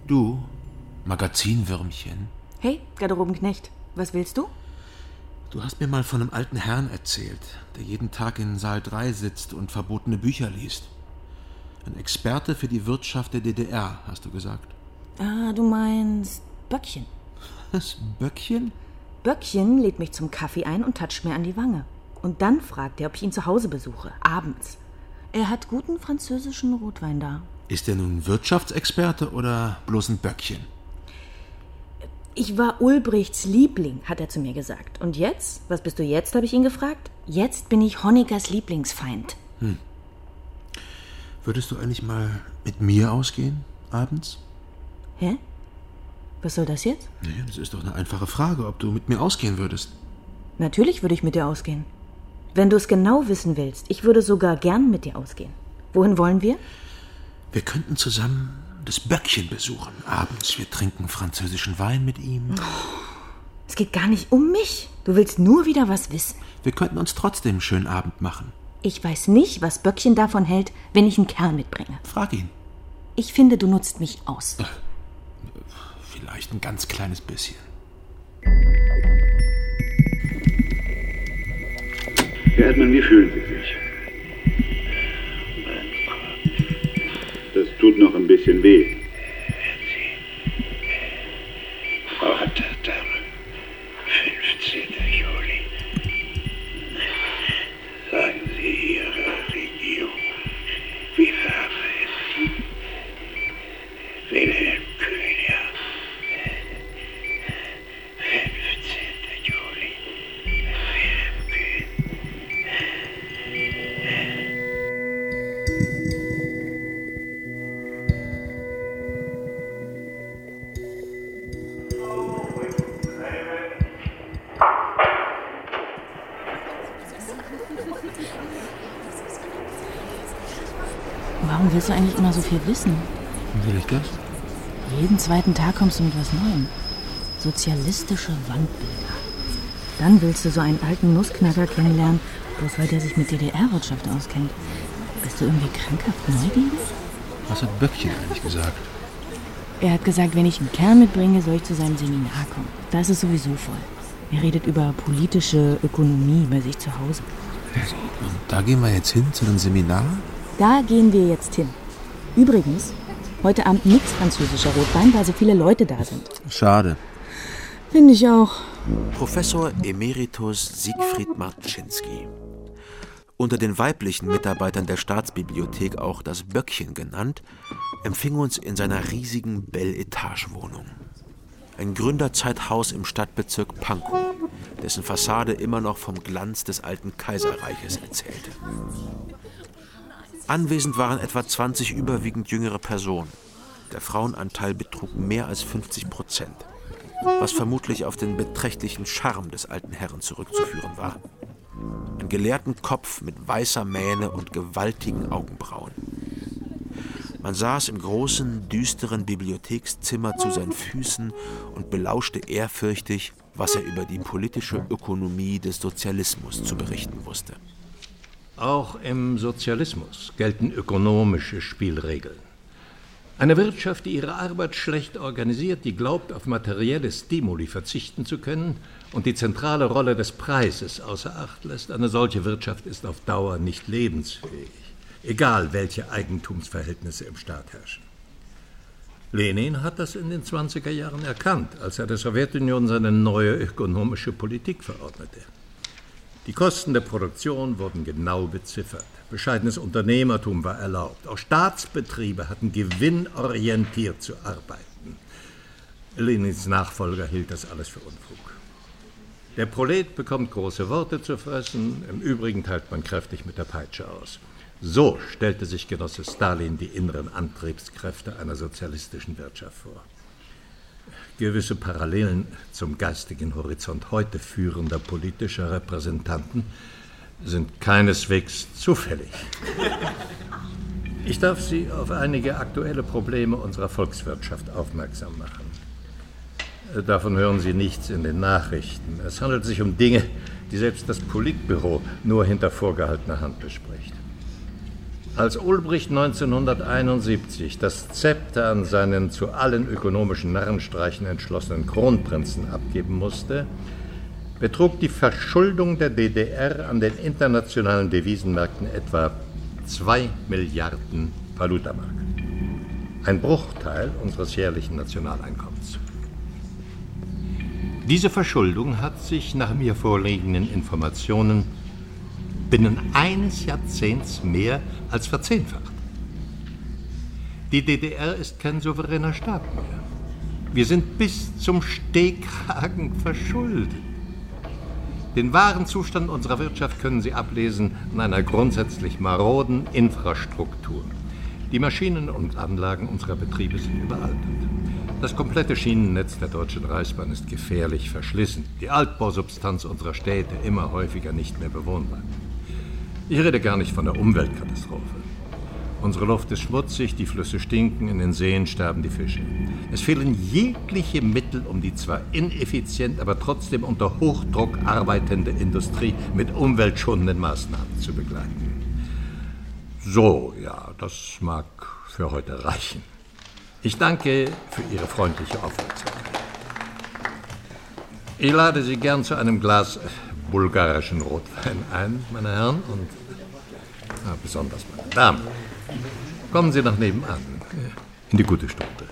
S5: Du, Magazinwürmchen.
S8: Hey, Garderobenknecht, was willst du?
S5: Du hast mir mal von einem alten Herrn erzählt, der jeden Tag in Saal 3 sitzt und verbotene Bücher liest. Ein Experte für die Wirtschaft der DDR, hast du gesagt.
S8: Ah, du meinst Böckchen.
S5: Was, Böckchen?
S8: Böckchen lädt mich zum Kaffee ein und toucht mir an die Wange. Und dann fragt er, ob ich ihn zu Hause besuche, abends. Er hat guten französischen Rotwein da.
S5: Ist er nun Wirtschaftsexperte oder bloß ein Böckchen?
S8: Ich war Ulbrichts Liebling, hat er zu mir gesagt. Und jetzt? Was bist du jetzt, habe ich ihn gefragt. Jetzt bin ich Honeckers Lieblingsfeind.
S5: Würdest du eigentlich mal mit mir ausgehen, abends?
S8: Hä? Was soll das jetzt?
S5: Naja, das ist doch eine einfache Frage, ob du mit mir ausgehen würdest.
S8: Natürlich würde ich mit dir ausgehen. Wenn du es genau wissen willst, ich würde sogar gern mit dir ausgehen. Wohin wollen wir?
S5: Wir könnten zusammen das Böckchen besuchen, abends. Wir trinken französischen Wein mit ihm.
S8: Es geht gar nicht um mich. Du willst nur wieder was wissen.
S5: Wir könnten uns trotzdem einen schönen Abend machen.
S8: Ich weiß nicht, was Böckchen davon hält, wenn ich einen Kerl mitbringe.
S5: Frag ihn.
S8: Ich finde, du nutzt mich aus.
S5: Vielleicht ein ganz kleines bisschen.
S14: Herr Erdmann, wie fühlen Sie sich? Das tut noch ein bisschen weh. Frau Hatterdame, 15. Juli. Sagen Sie Ihrer Regierung, wie verabredet. Wilhelm Kühn, ja. 15. Juli. Wilhelm Kühn.
S8: Warum willst du eigentlich immer so viel wissen?
S5: Will ich das?
S8: Jeden zweiten Tag kommst du mit was Neuem. Sozialistische Wandbilder. Dann willst du so einen alten Nussknacker kennenlernen, bloß weil der sich mit DDR-Wirtschaft auskennt. Bist du irgendwie krankhaft neugierig?
S5: Was hat Böckchen eigentlich gesagt?
S8: Er hat gesagt, wenn ich einen Kerl mitbringe, soll ich zu seinem Seminar kommen. Da ist es sowieso voll. Er redet über politische Ökonomie bei sich zu Hause.
S5: Und da gehen wir jetzt hin, zu einem Seminar?
S8: Da gehen wir jetzt hin. Übrigens, heute Abend nichts französischer Rotwein, weil so viele Leute da sind.
S5: Schade.
S8: Finde ich auch.
S5: Professor Emeritus Siegfried Marczynski. Unter den weiblichen Mitarbeitern der Staatsbibliothek auch das Böckchen genannt, empfing uns in seiner riesigen Bel-Etage-Wohnung. Ein Gründerzeithaus im Stadtbezirk Pankow, dessen Fassade immer noch vom Glanz des alten Kaiserreiches erzählte. Anwesend waren etwa 20 überwiegend jüngere Personen. Der Frauenanteil betrug mehr als 50%, was vermutlich auf den beträchtlichen Charme des alten Herrn zurückzuführen war. Einen gelehrten Kopf mit weißer Mähne und gewaltigen Augenbrauen. Man saß im großen, düsteren Bibliothekszimmer zu seinen Füßen und belauschte ehrfürchtig, was er über die politische Ökonomie des Sozialismus zu berichten wusste.
S15: Auch im Sozialismus gelten ökonomische Spielregeln. Eine Wirtschaft, die ihre Arbeit schlecht organisiert, die glaubt, auf materielle Stimuli verzichten zu können und die zentrale Rolle des Preises außer Acht lässt, eine solche Wirtschaft ist auf Dauer nicht lebensfähig, egal welche Eigentumsverhältnisse im Staat herrschen. Lenin hat das in den 20er Jahren erkannt, als er der Sowjetunion seine neue ökonomische Politik verordnete. Die Kosten der Produktion wurden genau beziffert. Bescheidenes Unternehmertum war erlaubt. Auch Staatsbetriebe hatten gewinnorientiert zu arbeiten. Lenins Nachfolger hielt das alles für Unfug. Der Prolet bekommt große Worte zu fressen, im Übrigen teilt man kräftig mit der Peitsche aus. So stellte sich Genosse Stalin die inneren Antriebskräfte einer sozialistischen Wirtschaft vor. Gewisse Parallelen zum geistigen Horizont heute führender politischer Repräsentanten sind keineswegs zufällig. Ich darf Sie auf einige aktuelle Probleme unserer Volkswirtschaft aufmerksam machen. Davon hören Sie nichts in den Nachrichten. Es handelt sich um Dinge, die selbst das Politbüro nur hinter vorgehaltener Hand bespricht. Als Ulbricht 1971 das Zepter an seinen zu allen ökonomischen Narrenstreichen entschlossenen Kronprinzen abgeben musste, betrug die Verschuldung der DDR an den internationalen Devisenmärkten etwa 2 Milliarden Valutamark. Ein Bruchteil unseres jährlichen Nationaleinkommens. Diese Verschuldung hat sich nach mir vorliegenden Informationen binnen eines Jahrzehnts mehr als verzehnfacht. Die DDR ist kein souveräner Staat mehr. Wir sind bis zum Stehkragen verschuldet. Den wahren Zustand unserer Wirtschaft können Sie ablesen an einer grundsätzlich maroden Infrastruktur. Die Maschinen und Anlagen unserer Betriebe sind überaltert. Das komplette Schienennetz der Deutschen Reichsbahn ist gefährlich verschlissen. Die Altbausubstanz unserer Städte immer häufiger nicht mehr bewohnbar. Ich rede gar nicht von der Umweltkatastrophe. Unsere Luft ist schmutzig, die Flüsse stinken, in den Seen sterben die Fische. Es fehlen jegliche Mittel, um die zwar ineffizient, aber trotzdem unter Hochdruck arbeitende Industrie mit umweltschonenden Maßnahmen zu begleiten. So, ja, das mag für heute reichen. Ich danke für Ihre freundliche Aufmerksamkeit. Ich lade Sie gern zu einem Glas bulgarischen Rotwein ein, meine Herren, und besonders meine Damen. Kommen Sie nach nebenan, in die gute Stunde.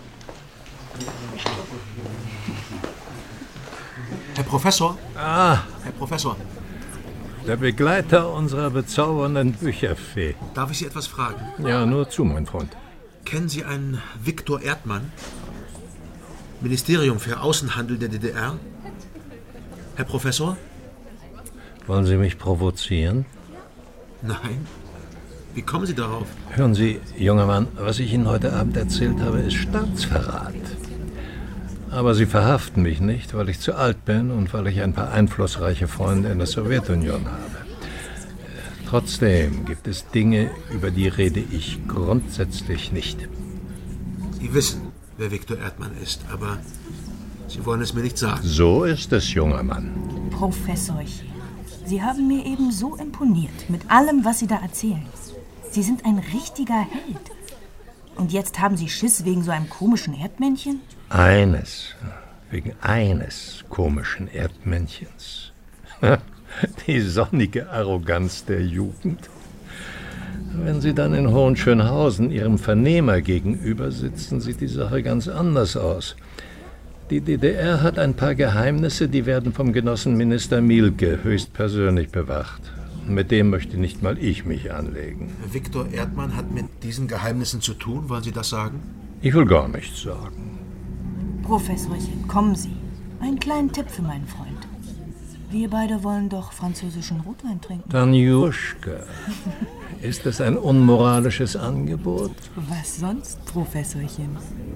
S16: Herr Professor?
S15: Ah,
S16: Herr Professor.
S15: Der Begleiter unserer bezaubernden Bücherfee.
S16: Darf ich Sie etwas fragen?
S15: Ja, nur zu, mein Freund.
S16: Kennen Sie einen Viktor Erdmann? Ministerium für Außenhandel der DDR? Herr Professor?
S15: Wollen Sie mich provozieren?
S16: Nein. Wie kommen Sie darauf?
S15: Hören Sie, junger Mann, was ich Ihnen heute Abend erzählt habe, ist Staatsverrat. Aber Sie verhaften mich nicht, weil ich zu alt bin und weil ich ein paar einflussreiche Freunde in der Sowjetunion habe. Trotzdem gibt es Dinge, über die rede ich grundsätzlich nicht.
S16: Sie wissen, wer Viktor Erdmann ist, aber Sie wollen es mir nicht sagen.
S15: So ist es, junger Mann.
S8: Professorchen, Sie haben mir eben so imponiert mit allem, was Sie da erzählen. Sie sind ein richtiger Held. Und jetzt haben Sie Schiss wegen so einem komischen Erdmännchen?
S15: Wegen eines komischen Erdmännchens. Die sonnige Arroganz der Jugend. Wenn Sie dann in Hohenschönhausen Ihrem Vernehmer gegenüber sitzen, sieht die Sache ganz anders aus. Die DDR hat ein paar Geheimnisse, die werden vom Genossen Minister Mielke höchstpersönlich bewacht. Mit dem möchte nicht mal ich mich anlegen.
S16: Viktor Erdmann hat mit diesen Geheimnissen zu tun, wollen Sie das sagen?
S15: Ich will gar nichts sagen.
S8: Professorchen, kommen Sie. Einen kleinen Tipp für meinen Freund. Wir beide wollen doch französischen Rotwein trinken.
S15: Tanjuschka, ist das ein unmoralisches Angebot?
S8: Was sonst, Professorchen?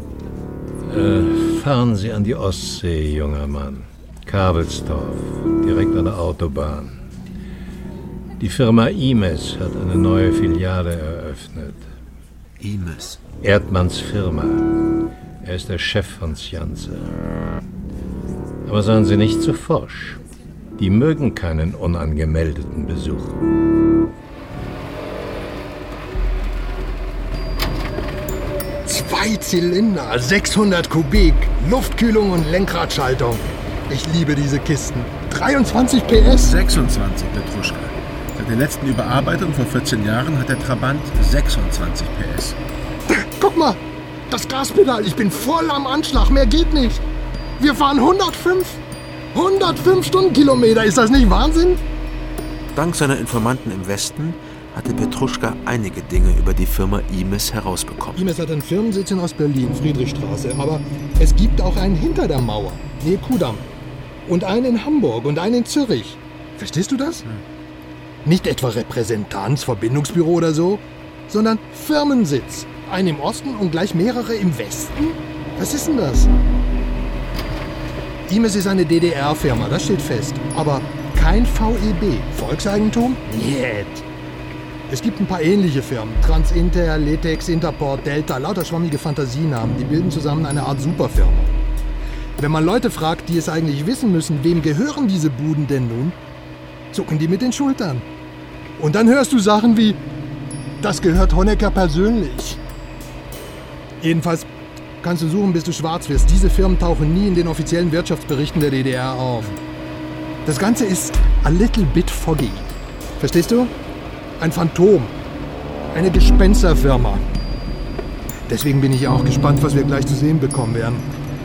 S15: Fahren Sie an die Ostsee, junger Mann. Kabelstorf, direkt an der Autobahn. Die Firma Imes hat eine neue Filiale eröffnet.
S16: Imes?
S15: Erdmanns Firma. Er ist der Chef von Sjanze. Aber seien Sie nicht zu forsch. Die mögen keinen unangemeldeten Besuch.
S3: Zwei Zylinder, 600 Kubik, Luftkühlung und Lenkradschaltung. Ich liebe diese Kisten. 23 PS?
S10: 26, Petruschka. Seit der letzten Überarbeitung vor 14 Jahren hat der Trabant 26 PS.
S3: Guck mal, das Gaspedal. Ich bin voll am Anschlag. Mehr geht nicht. Wir fahren 105 Stundenkilometer. Ist das nicht Wahnsinn?
S16: Dank seiner Informanten im Westen hatte Petruschka einige Dinge über die Firma Imes herausbekommen.
S3: Imes hat einen Firmensitz in Ostberlin, Friedrichstraße. Aber es gibt auch einen hinter der Mauer, nähe Kudamm. Und einen in Hamburg und einen in Zürich. Verstehst du das? Nicht etwa Repräsentanz, Verbindungsbüro oder so, sondern Firmensitz. Einen im Osten und gleich mehrere im Westen? Was ist denn das? Imes ist eine DDR-Firma, das steht fest. Aber kein VEB. Volkseigentum? Niet. Es gibt ein paar ähnliche Firmen. Transinter, Letex, Interport, Delta, lauter schwammige Fantasienamen. Die bilden zusammen eine Art Superfirma. Wenn man Leute fragt, die es eigentlich wissen müssen, wem gehören diese Buden denn nun, zucken die mit den Schultern. Und dann hörst du Sachen wie Das gehört Honecker persönlich. Jedenfalls kannst du suchen, bis du schwarz wirst. Diese Firmen tauchen nie in den offiziellen Wirtschaftsberichten der DDR auf. Das Ganze ist a little bit foggy. Verstehst du? Ein Phantom. Eine Gespensterfirma. Deswegen bin ich ja auch gespannt, was wir gleich zu sehen bekommen werden.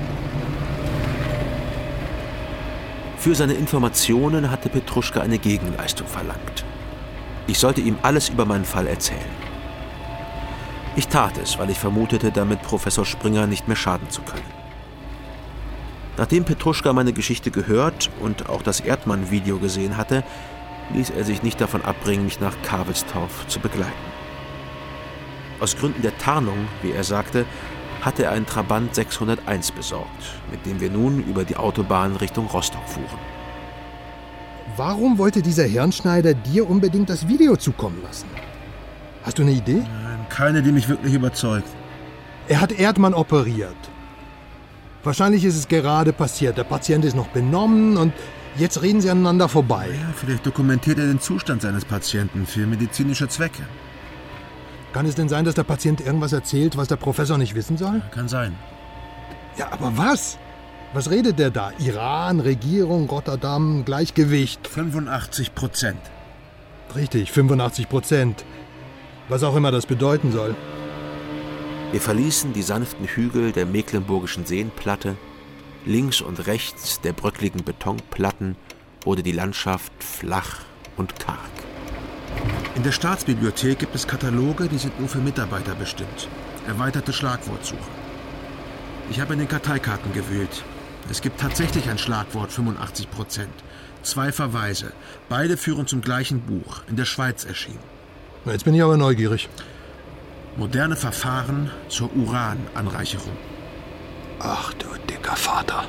S16: Für seine Informationen hatte Petruschka eine Gegenleistung verlangt. Ich sollte ihm alles über meinen Fall erzählen. Ich tat es, weil ich vermutete, damit Professor Springer nicht mehr schaden zu können. Nachdem Petruschka meine Geschichte gehört und auch das Erdmann-Video gesehen hatte, ließ er sich nicht davon abbringen, mich nach Kawelstorf zu begleiten. Aus Gründen der Tarnung, wie er sagte, hatte er einen Trabant 601 besorgt, mit dem wir nun über die Autobahn Richtung Rostock fuhren.
S3: Warum wollte dieser Hirnschneider dir unbedingt das Video zukommen lassen? Hast du eine Idee?
S5: Nein, keine, die mich wirklich überzeugt.
S3: Er hat Erdmann operiert. Wahrscheinlich ist es gerade passiert. Der Patient ist noch benommen und jetzt reden sie aneinander vorbei.
S5: Ja, vielleicht dokumentiert er den Zustand seines Patienten für medizinische Zwecke.
S3: Kann es denn sein, dass der Patient irgendwas erzählt, was der Professor nicht wissen soll?
S5: Kann sein.
S3: Ja, aber was? Was redet der da? Iran, Regierung, Rotterdam, Gleichgewicht?
S5: 85%.
S3: Richtig, 85%. Was auch immer das bedeuten soll.
S16: Wir verließen die sanften Hügel der Mecklenburgischen Seenplatte. Links und rechts der bröckligen Betonplatten wurde die Landschaft flach und karg.
S5: In der Staatsbibliothek gibt es Kataloge, die sind nur für Mitarbeiter bestimmt. Erweiterte Schlagwortsuche. Ich habe in den Karteikarten gewühlt. Es gibt tatsächlich ein Schlagwort 85%. 2 Verweise. Beide führen zum gleichen Buch, in der Schweiz erschienen.
S3: Jetzt bin ich aber neugierig.
S5: Moderne Verfahren zur Urananreicherung.
S3: Ach du dicker Vater.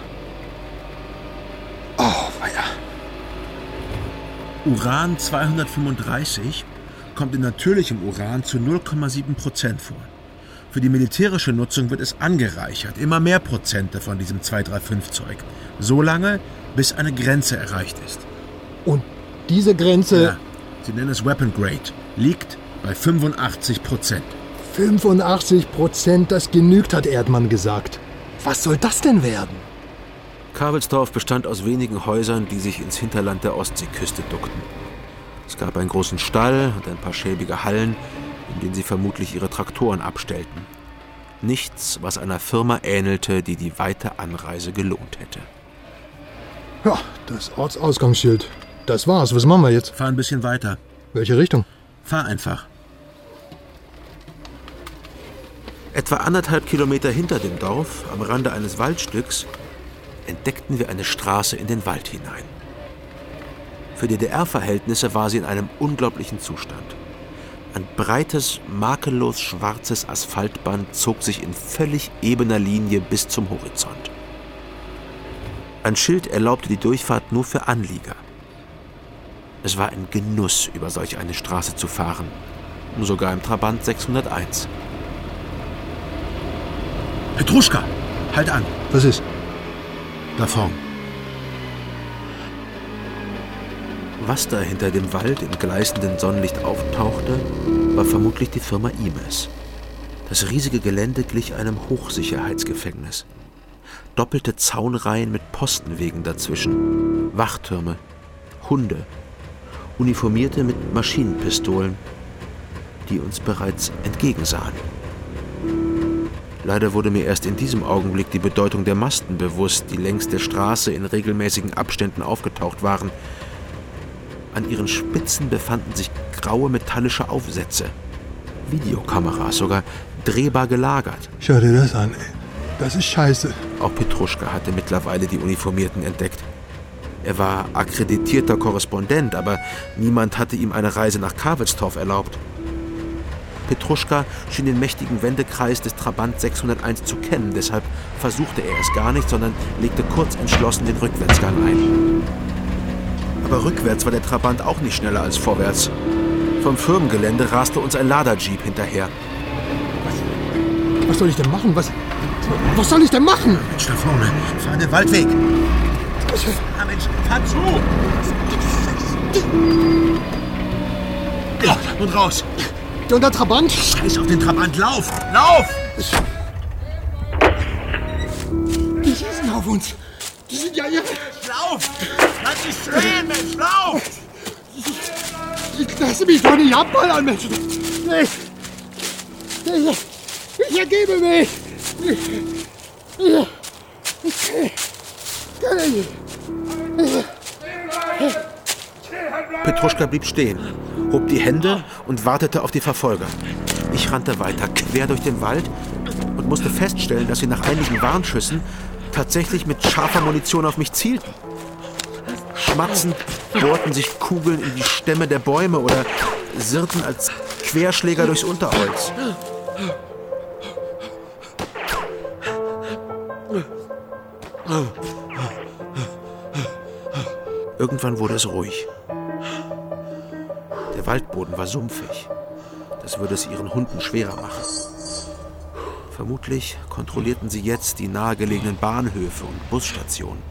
S3: Oh, weia.
S5: Uran 235 kommt in natürlichem Uran zu 0,7% vor. Für die militärische Nutzung wird es angereichert, immer mehr Prozente von diesem 235-Zeug. So lange, bis eine Grenze erreicht ist.
S3: Und diese Grenze...
S5: Ja, sie nennen es Weapon Grade, liegt bei 85%.
S3: 85%, das genügt, hat Erdmann gesagt. Was soll das denn werden?
S16: Kawelstorf bestand aus wenigen Häusern, die sich ins Hinterland der Ostseeküste duckten. Es gab einen großen Stall und ein paar schäbige Hallen, in denen sie vermutlich ihre Traktoren abstellten. Nichts, was einer Firma ähnelte, die die weite Anreise gelohnt hätte.
S3: Ja, das Ortsausgangsschild. Das war's. Was machen wir jetzt?
S5: Fahr ein bisschen weiter.
S3: Welche Richtung?
S5: Fahr einfach.
S16: Etwa 1,5 Kilometer hinter dem Dorf, am Rande eines Waldstücks, entdeckten wir eine Straße in den Wald hinein. Für DDR-Verhältnisse war sie in einem unglaublichen Zustand. Ein breites, makellos schwarzes Asphaltband zog sich in völlig ebener Linie bis zum Horizont. Ein Schild erlaubte die Durchfahrt nur für Anlieger. Es war ein Genuss, über solch eine Straße zu fahren, sogar im Trabant 601.
S5: Petruschka, halt an.
S3: Was ist?
S5: Da vorn.
S16: Was da hinter dem Wald im gleißenden Sonnenlicht auftauchte, war vermutlich die Firma Imes. Das riesige Gelände glich einem Hochsicherheitsgefängnis. Doppelte Zaunreihen mit Postenwegen dazwischen, Wachtürme, Hunde, Uniformierte mit Maschinenpistolen, die uns bereits entgegensahen. Leider wurde mir erst in diesem Augenblick die Bedeutung der Masten bewusst, die längs der Straße in regelmäßigen Abständen aufgetaucht waren. An ihren Spitzen befanden sich graue metallische Aufsätze. Videokameras, sogar drehbar gelagert.
S3: Schau dir das an, ey. Das ist scheiße.
S16: Auch Petruschka hatte mittlerweile die Uniformierten entdeckt. Er war akkreditierter Korrespondent, aber niemand hatte ihm eine Reise nach Kawelstorf erlaubt. Petruschka schien den mächtigen Wendekreis des Trabant 601 zu kennen, deshalb versuchte er es gar nicht, sondern legte kurz entschlossen den Rückwärtsgang ein. Aber rückwärts war der Trabant auch nicht schneller als vorwärts. Vom Firmengelände raste uns ein Lader-Jeep hinterher.
S3: Was soll ich denn machen? Was soll ich denn machen?
S5: Mensch, da vorne. Fahr den Waldweg. Ah, Mensch, fahr zu. Ja, und raus.
S17: Und der Trabant?
S10: Scheiß auf den Trabant, lauf! Lauf!
S17: Die schießen auf uns. Die sind ja irre.
S10: Lauf! Lass dich stehen, Mensch, lauf!
S17: Ich lasse mich doch nicht abballern, Mensch. Ich ergebe mich.
S16: Petruschka blieb stehen, hob die Hände und wartete auf die Verfolger. Ich rannte weiter, quer durch den Wald und musste feststellen, dass sie nach einigen Warnschüssen tatsächlich mit scharfer Munition auf mich zielten. Schmatzend bohrten sich Kugeln in die Stämme der Bäume oder sirrten als Querschläger durchs Unterholz. Irgendwann wurde es ruhig. Der Waldboden war sumpfig. Das würde es ihren Hunden schwerer machen. Vermutlich kontrollierten sie jetzt die nahegelegenen Bahnhöfe und Busstationen.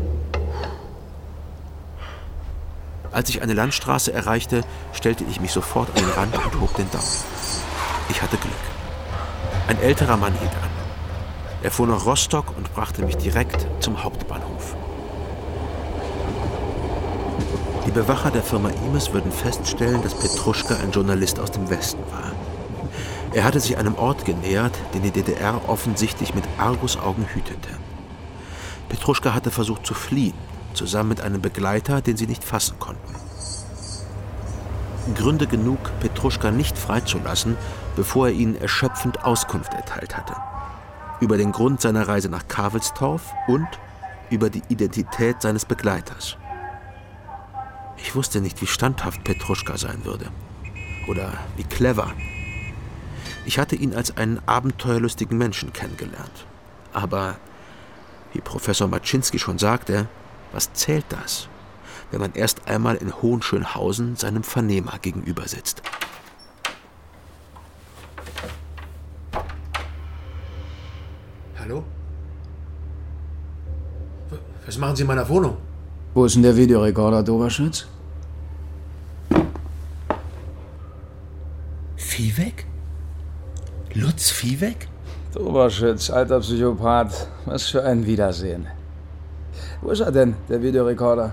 S16: Als ich eine Landstraße erreichte, stellte ich mich sofort an den Rand und hob den Daumen. Ich hatte Glück. Ein älterer Mann hielt an. Er fuhr nach Rostock und brachte mich direkt zum Hauptbahnhof. Die Bewacher der Firma Imes würden feststellen, dass Petruschka ein Journalist aus dem Westen war. Er hatte sich einem Ort genähert, den die DDR offensichtlich mit Argusaugen hütete. Petruschka hatte versucht zu fliehen, zusammen mit einem Begleiter, den sie nicht fassen konnten. Gründe genug, Petruschka nicht freizulassen, bevor er ihnen erschöpfend Auskunft erteilt hatte. Über den Grund seiner Reise nach Kavelstorf und über die Identität seines Begleiters. Ich wusste nicht, wie standhaft Petruschka sein würde. Oder wie clever. Ich hatte ihn als einen abenteuerlustigen Menschen kennengelernt. Aber, wie Professor Maczynski schon sagte, was zählt das, wenn man erst einmal in Hohenschönhausen seinem Vernehmer gegenüber sitzt?
S5: Hallo? Was machen Sie in meiner Wohnung?
S18: Wo ist denn der Videorekorder, Doberschütz?
S5: Viehweg? Lutz Viehweg?
S18: Doberschütz, alter Psychopath. Was für ein Wiedersehen. Wo ist er denn, der Videorekorder?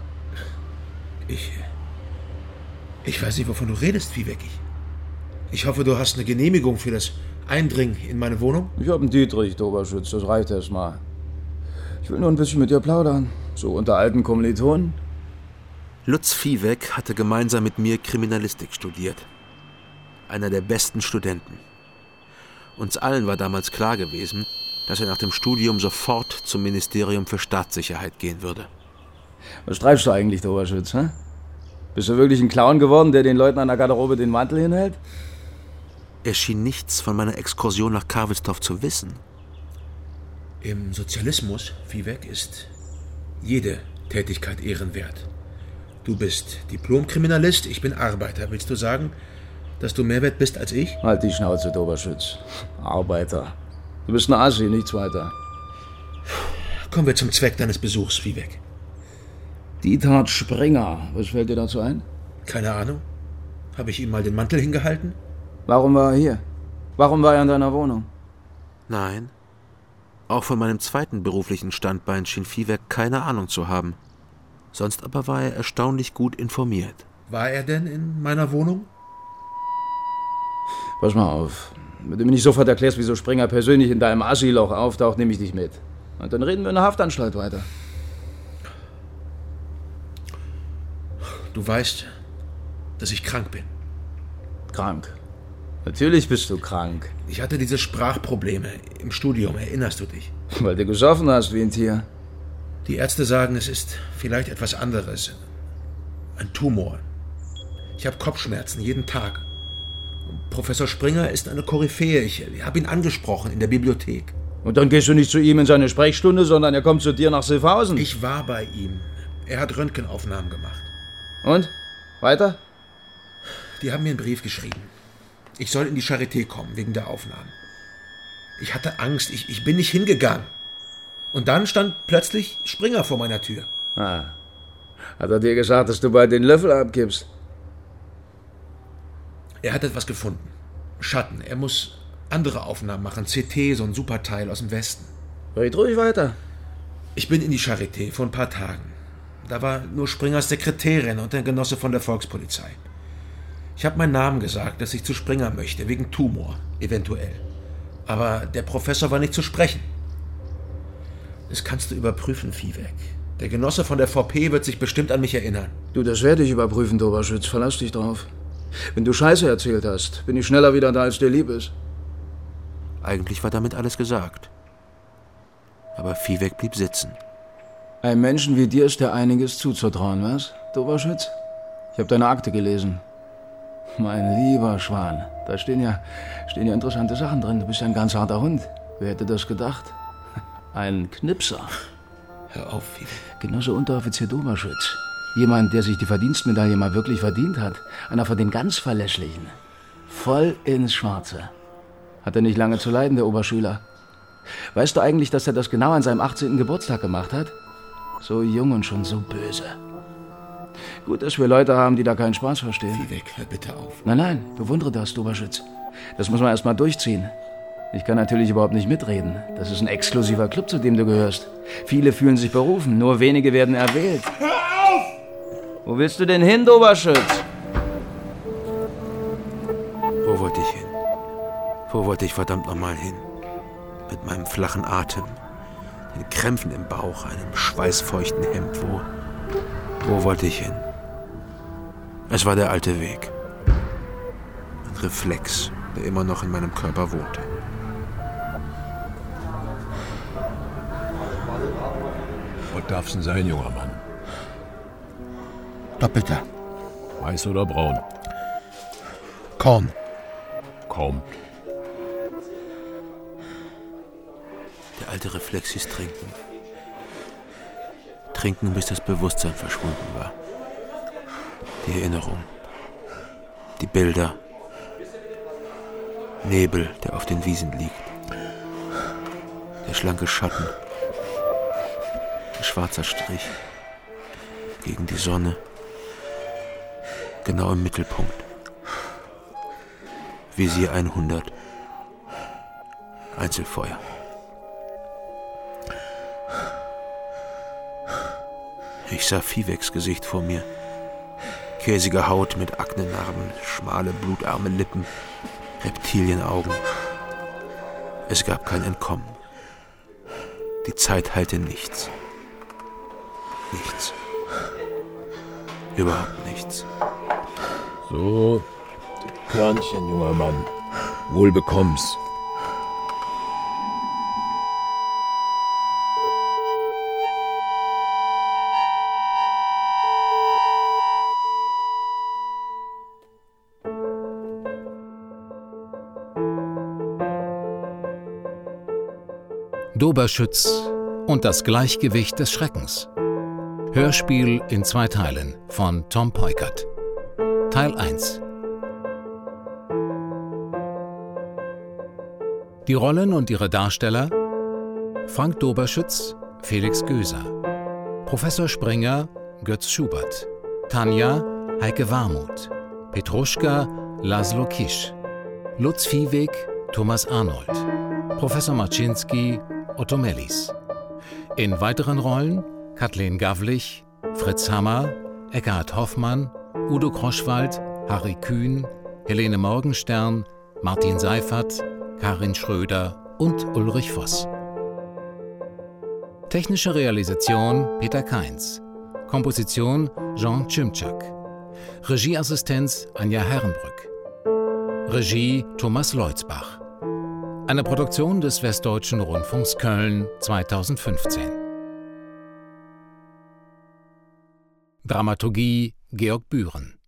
S5: Ich weiß nicht, wovon du redest, Viehweg. Ich hoffe, du hast eine Genehmigung für das Eindringen in meine Wohnung?
S18: Ich hab einen Dietrich, Doberschütz, das reicht erst mal. Ich will nur ein bisschen mit dir plaudern. So unter alten Kommilitonen.
S16: Lutz Viehweg hatte gemeinsam mit mir Kriminalistik studiert. Einer der besten Studenten. Uns allen war damals klar gewesen, dass er nach dem Studium sofort zum Ministerium für Staatssicherheit gehen würde.
S18: Was treibst du eigentlich, Doberschütz, hä? Bist du wirklich ein Clown geworden, der den Leuten an der Garderobe den Mantel hinhält?
S16: Er schien nichts von meiner Exkursion nach Kavelstorf zu wissen.
S5: Im Sozialismus, Viehweg, ist jede Tätigkeit ehrenwert. Du bist Diplomkriminalist, ich bin Arbeiter. Willst du sagen, dass du mehr wert bist als ich?
S18: Halt die Schnauze, Doberschütz. Arbeiter. Du bist ein Assi, nichts weiter.
S5: Kommen wir zum Zweck deines Besuchs, Viehweg.
S18: Die Tat Springer. Was fällt dir dazu ein?
S5: Keine Ahnung. Habe ich ihm mal den Mantel hingehalten?
S18: Warum war er hier? Warum war er in deiner Wohnung?
S16: Nein. Auch von meinem zweiten beruflichen Standbein schien Viehweg keine Ahnung zu haben. Sonst aber war er erstaunlich gut informiert.
S5: War er denn in meiner Wohnung?
S18: Pass mal auf. Wenn du mir nicht sofort erklärst, wieso Springer persönlich in deinem Assi-Loch auftaucht, nehme ich dich mit. Und dann reden wir in der Haftanstalt weiter.
S5: Du weißt, dass ich krank bin.
S18: Krank? Natürlich bist du krank.
S5: Ich hatte diese Sprachprobleme im Studium, erinnerst du dich?
S18: Weil du gesoffen hast wie ein Tier.
S5: Die Ärzte sagen, es ist vielleicht etwas anderes. Ein Tumor. Ich habe Kopfschmerzen jeden Tag. Professor Springer ist eine Koryphäe. Ich habe ihn angesprochen in der Bibliothek.
S18: Und dann gehst du nicht zu ihm in seine Sprechstunde, sondern er kommt zu dir nach Sildhausen.
S5: Ich war bei ihm. Er hat Röntgenaufnahmen gemacht.
S18: Und? Weiter?
S5: Die haben mir einen Brief geschrieben. Ich soll in die Charité kommen, wegen der Aufnahmen. Ich hatte Angst, ich bin nicht hingegangen. Und dann stand plötzlich Springer vor meiner Tür.
S18: Ah. Hat er dir gesagt, dass du bald den Löffel abgibst?
S5: Er hat etwas gefunden. Schatten. Er muss andere Aufnahmen machen. CT, so ein Superteil aus dem Westen.
S18: Red ruhig weiter.
S5: Ich bin in die Charité vor ein paar Tagen. Da war nur Springers Sekretärin und ein Genosse von der Volkspolizei. Ich habe meinen Namen gesagt, dass ich zu Springer möchte, wegen Tumor, eventuell. Aber der Professor war nicht zu sprechen. Das kannst du überprüfen, Viehweg. Der Genosse von der VP wird sich bestimmt an mich erinnern.
S18: Du, das werde ich überprüfen, Doberschütz. Verlass dich drauf. Wenn du Scheiße erzählt hast, bin ich schneller wieder da, als dir lieb ist.
S5: Eigentlich war damit alles gesagt. Aber Viehweg blieb sitzen.
S18: Einem Menschen wie dir ist dir einiges zuzutrauen, was, Doberschütz? Ich habe deine Akte gelesen. Mein lieber Schwan, da stehen ja interessante Sachen drin. Du bist ja ein ganz harter Hund. Wer hätte das gedacht? Ein Knipser.
S5: Hör auf, Viehweg.
S18: Genosse Unteroffizier Doberschütz. Jemand, der sich die Verdienstmedaille mal wirklich verdient hat. Einer von den ganz Verlässlichen. Voll ins Schwarze. Hat er nicht lange zu leiden, der Oberschüler. Weißt du eigentlich, dass er das genau an seinem 18. Geburtstag gemacht hat? So jung und schon so böse. Gut, dass wir Leute haben, die da keinen Spaß verstehen.
S5: Viehweg, hör bitte auf.
S18: Nein, bewundere das, Doberschütz. Das muss man erst mal durchziehen. Ich kann natürlich überhaupt nicht mitreden. Das ist ein exklusiver Club, zu dem du gehörst. Viele fühlen sich berufen, nur wenige werden erwählt.
S17: Hör auf!
S18: Wo willst du denn hin, Doberschütz?
S5: Wo wollte ich hin? Wo wollte ich verdammt nochmal hin? Mit meinem flachen Atem, den Krämpfen im Bauch, einem schweißfeuchten Hemd. Wo wollte ich hin? Es war der alte Weg. Ein Reflex, der immer noch in meinem Körper wohnte.
S19: Was darf's denn sein, junger Mann?
S10: Doppelter.
S19: Weiß oder braun?
S10: Korn.
S19: Kaum.
S5: Der alte Reflex hieß Trinken. Trinken, bis das Bewusstsein verschwunden war. Die Erinnerung. Die Bilder. Nebel, der auf den Wiesen liegt. Der schlanke Schatten. Ein schwarzer Strich. Gegen die Sonne. Genau im Mittelpunkt. Visier 100. Einzelfeuer. Ich sah Viehwegs Gesicht vor mir. Käsige Haut mit Aknenarben, schmale, blutarme Lippen, Reptilienaugen. Es gab kein Entkommen. Die Zeit heilte nichts. Nichts. Überhaupt nichts.
S19: So, Körnchen, junger Mann. Wohl bekomm's.
S2: Doberschütz und das Gleichgewicht des Schreckens. Hörspiel in 2 Teilen von Tom Peukert. Teil 1. Die Rollen und ihre Darsteller: Frank Doberschütz, Felix Göser, Professor Springer, Götz Schubert, Tanja, Heike Warmuth, Petruschka, Laszlo Kisch, Lutz Viehweg, Thomas Arnold, Professor Marczynski, Otto Mellis. In weiteren Rollen Kathleen Gawlich, Fritz Hammer, Eckhard Hoffmann, Udo Kroschwald, Harry Kühn, Helene Morgenstern, Martin Seifert, Karin Schröder und Ulrich Voss. Technische Realisation Peter Kainz. Komposition Jean Tschimczak. Regieassistenz Anja Herrenbrück. Regie Thomas Leutzbach. Eine Produktion des Westdeutschen Rundfunks Köln 2015. Dramaturgie Georg Bühren.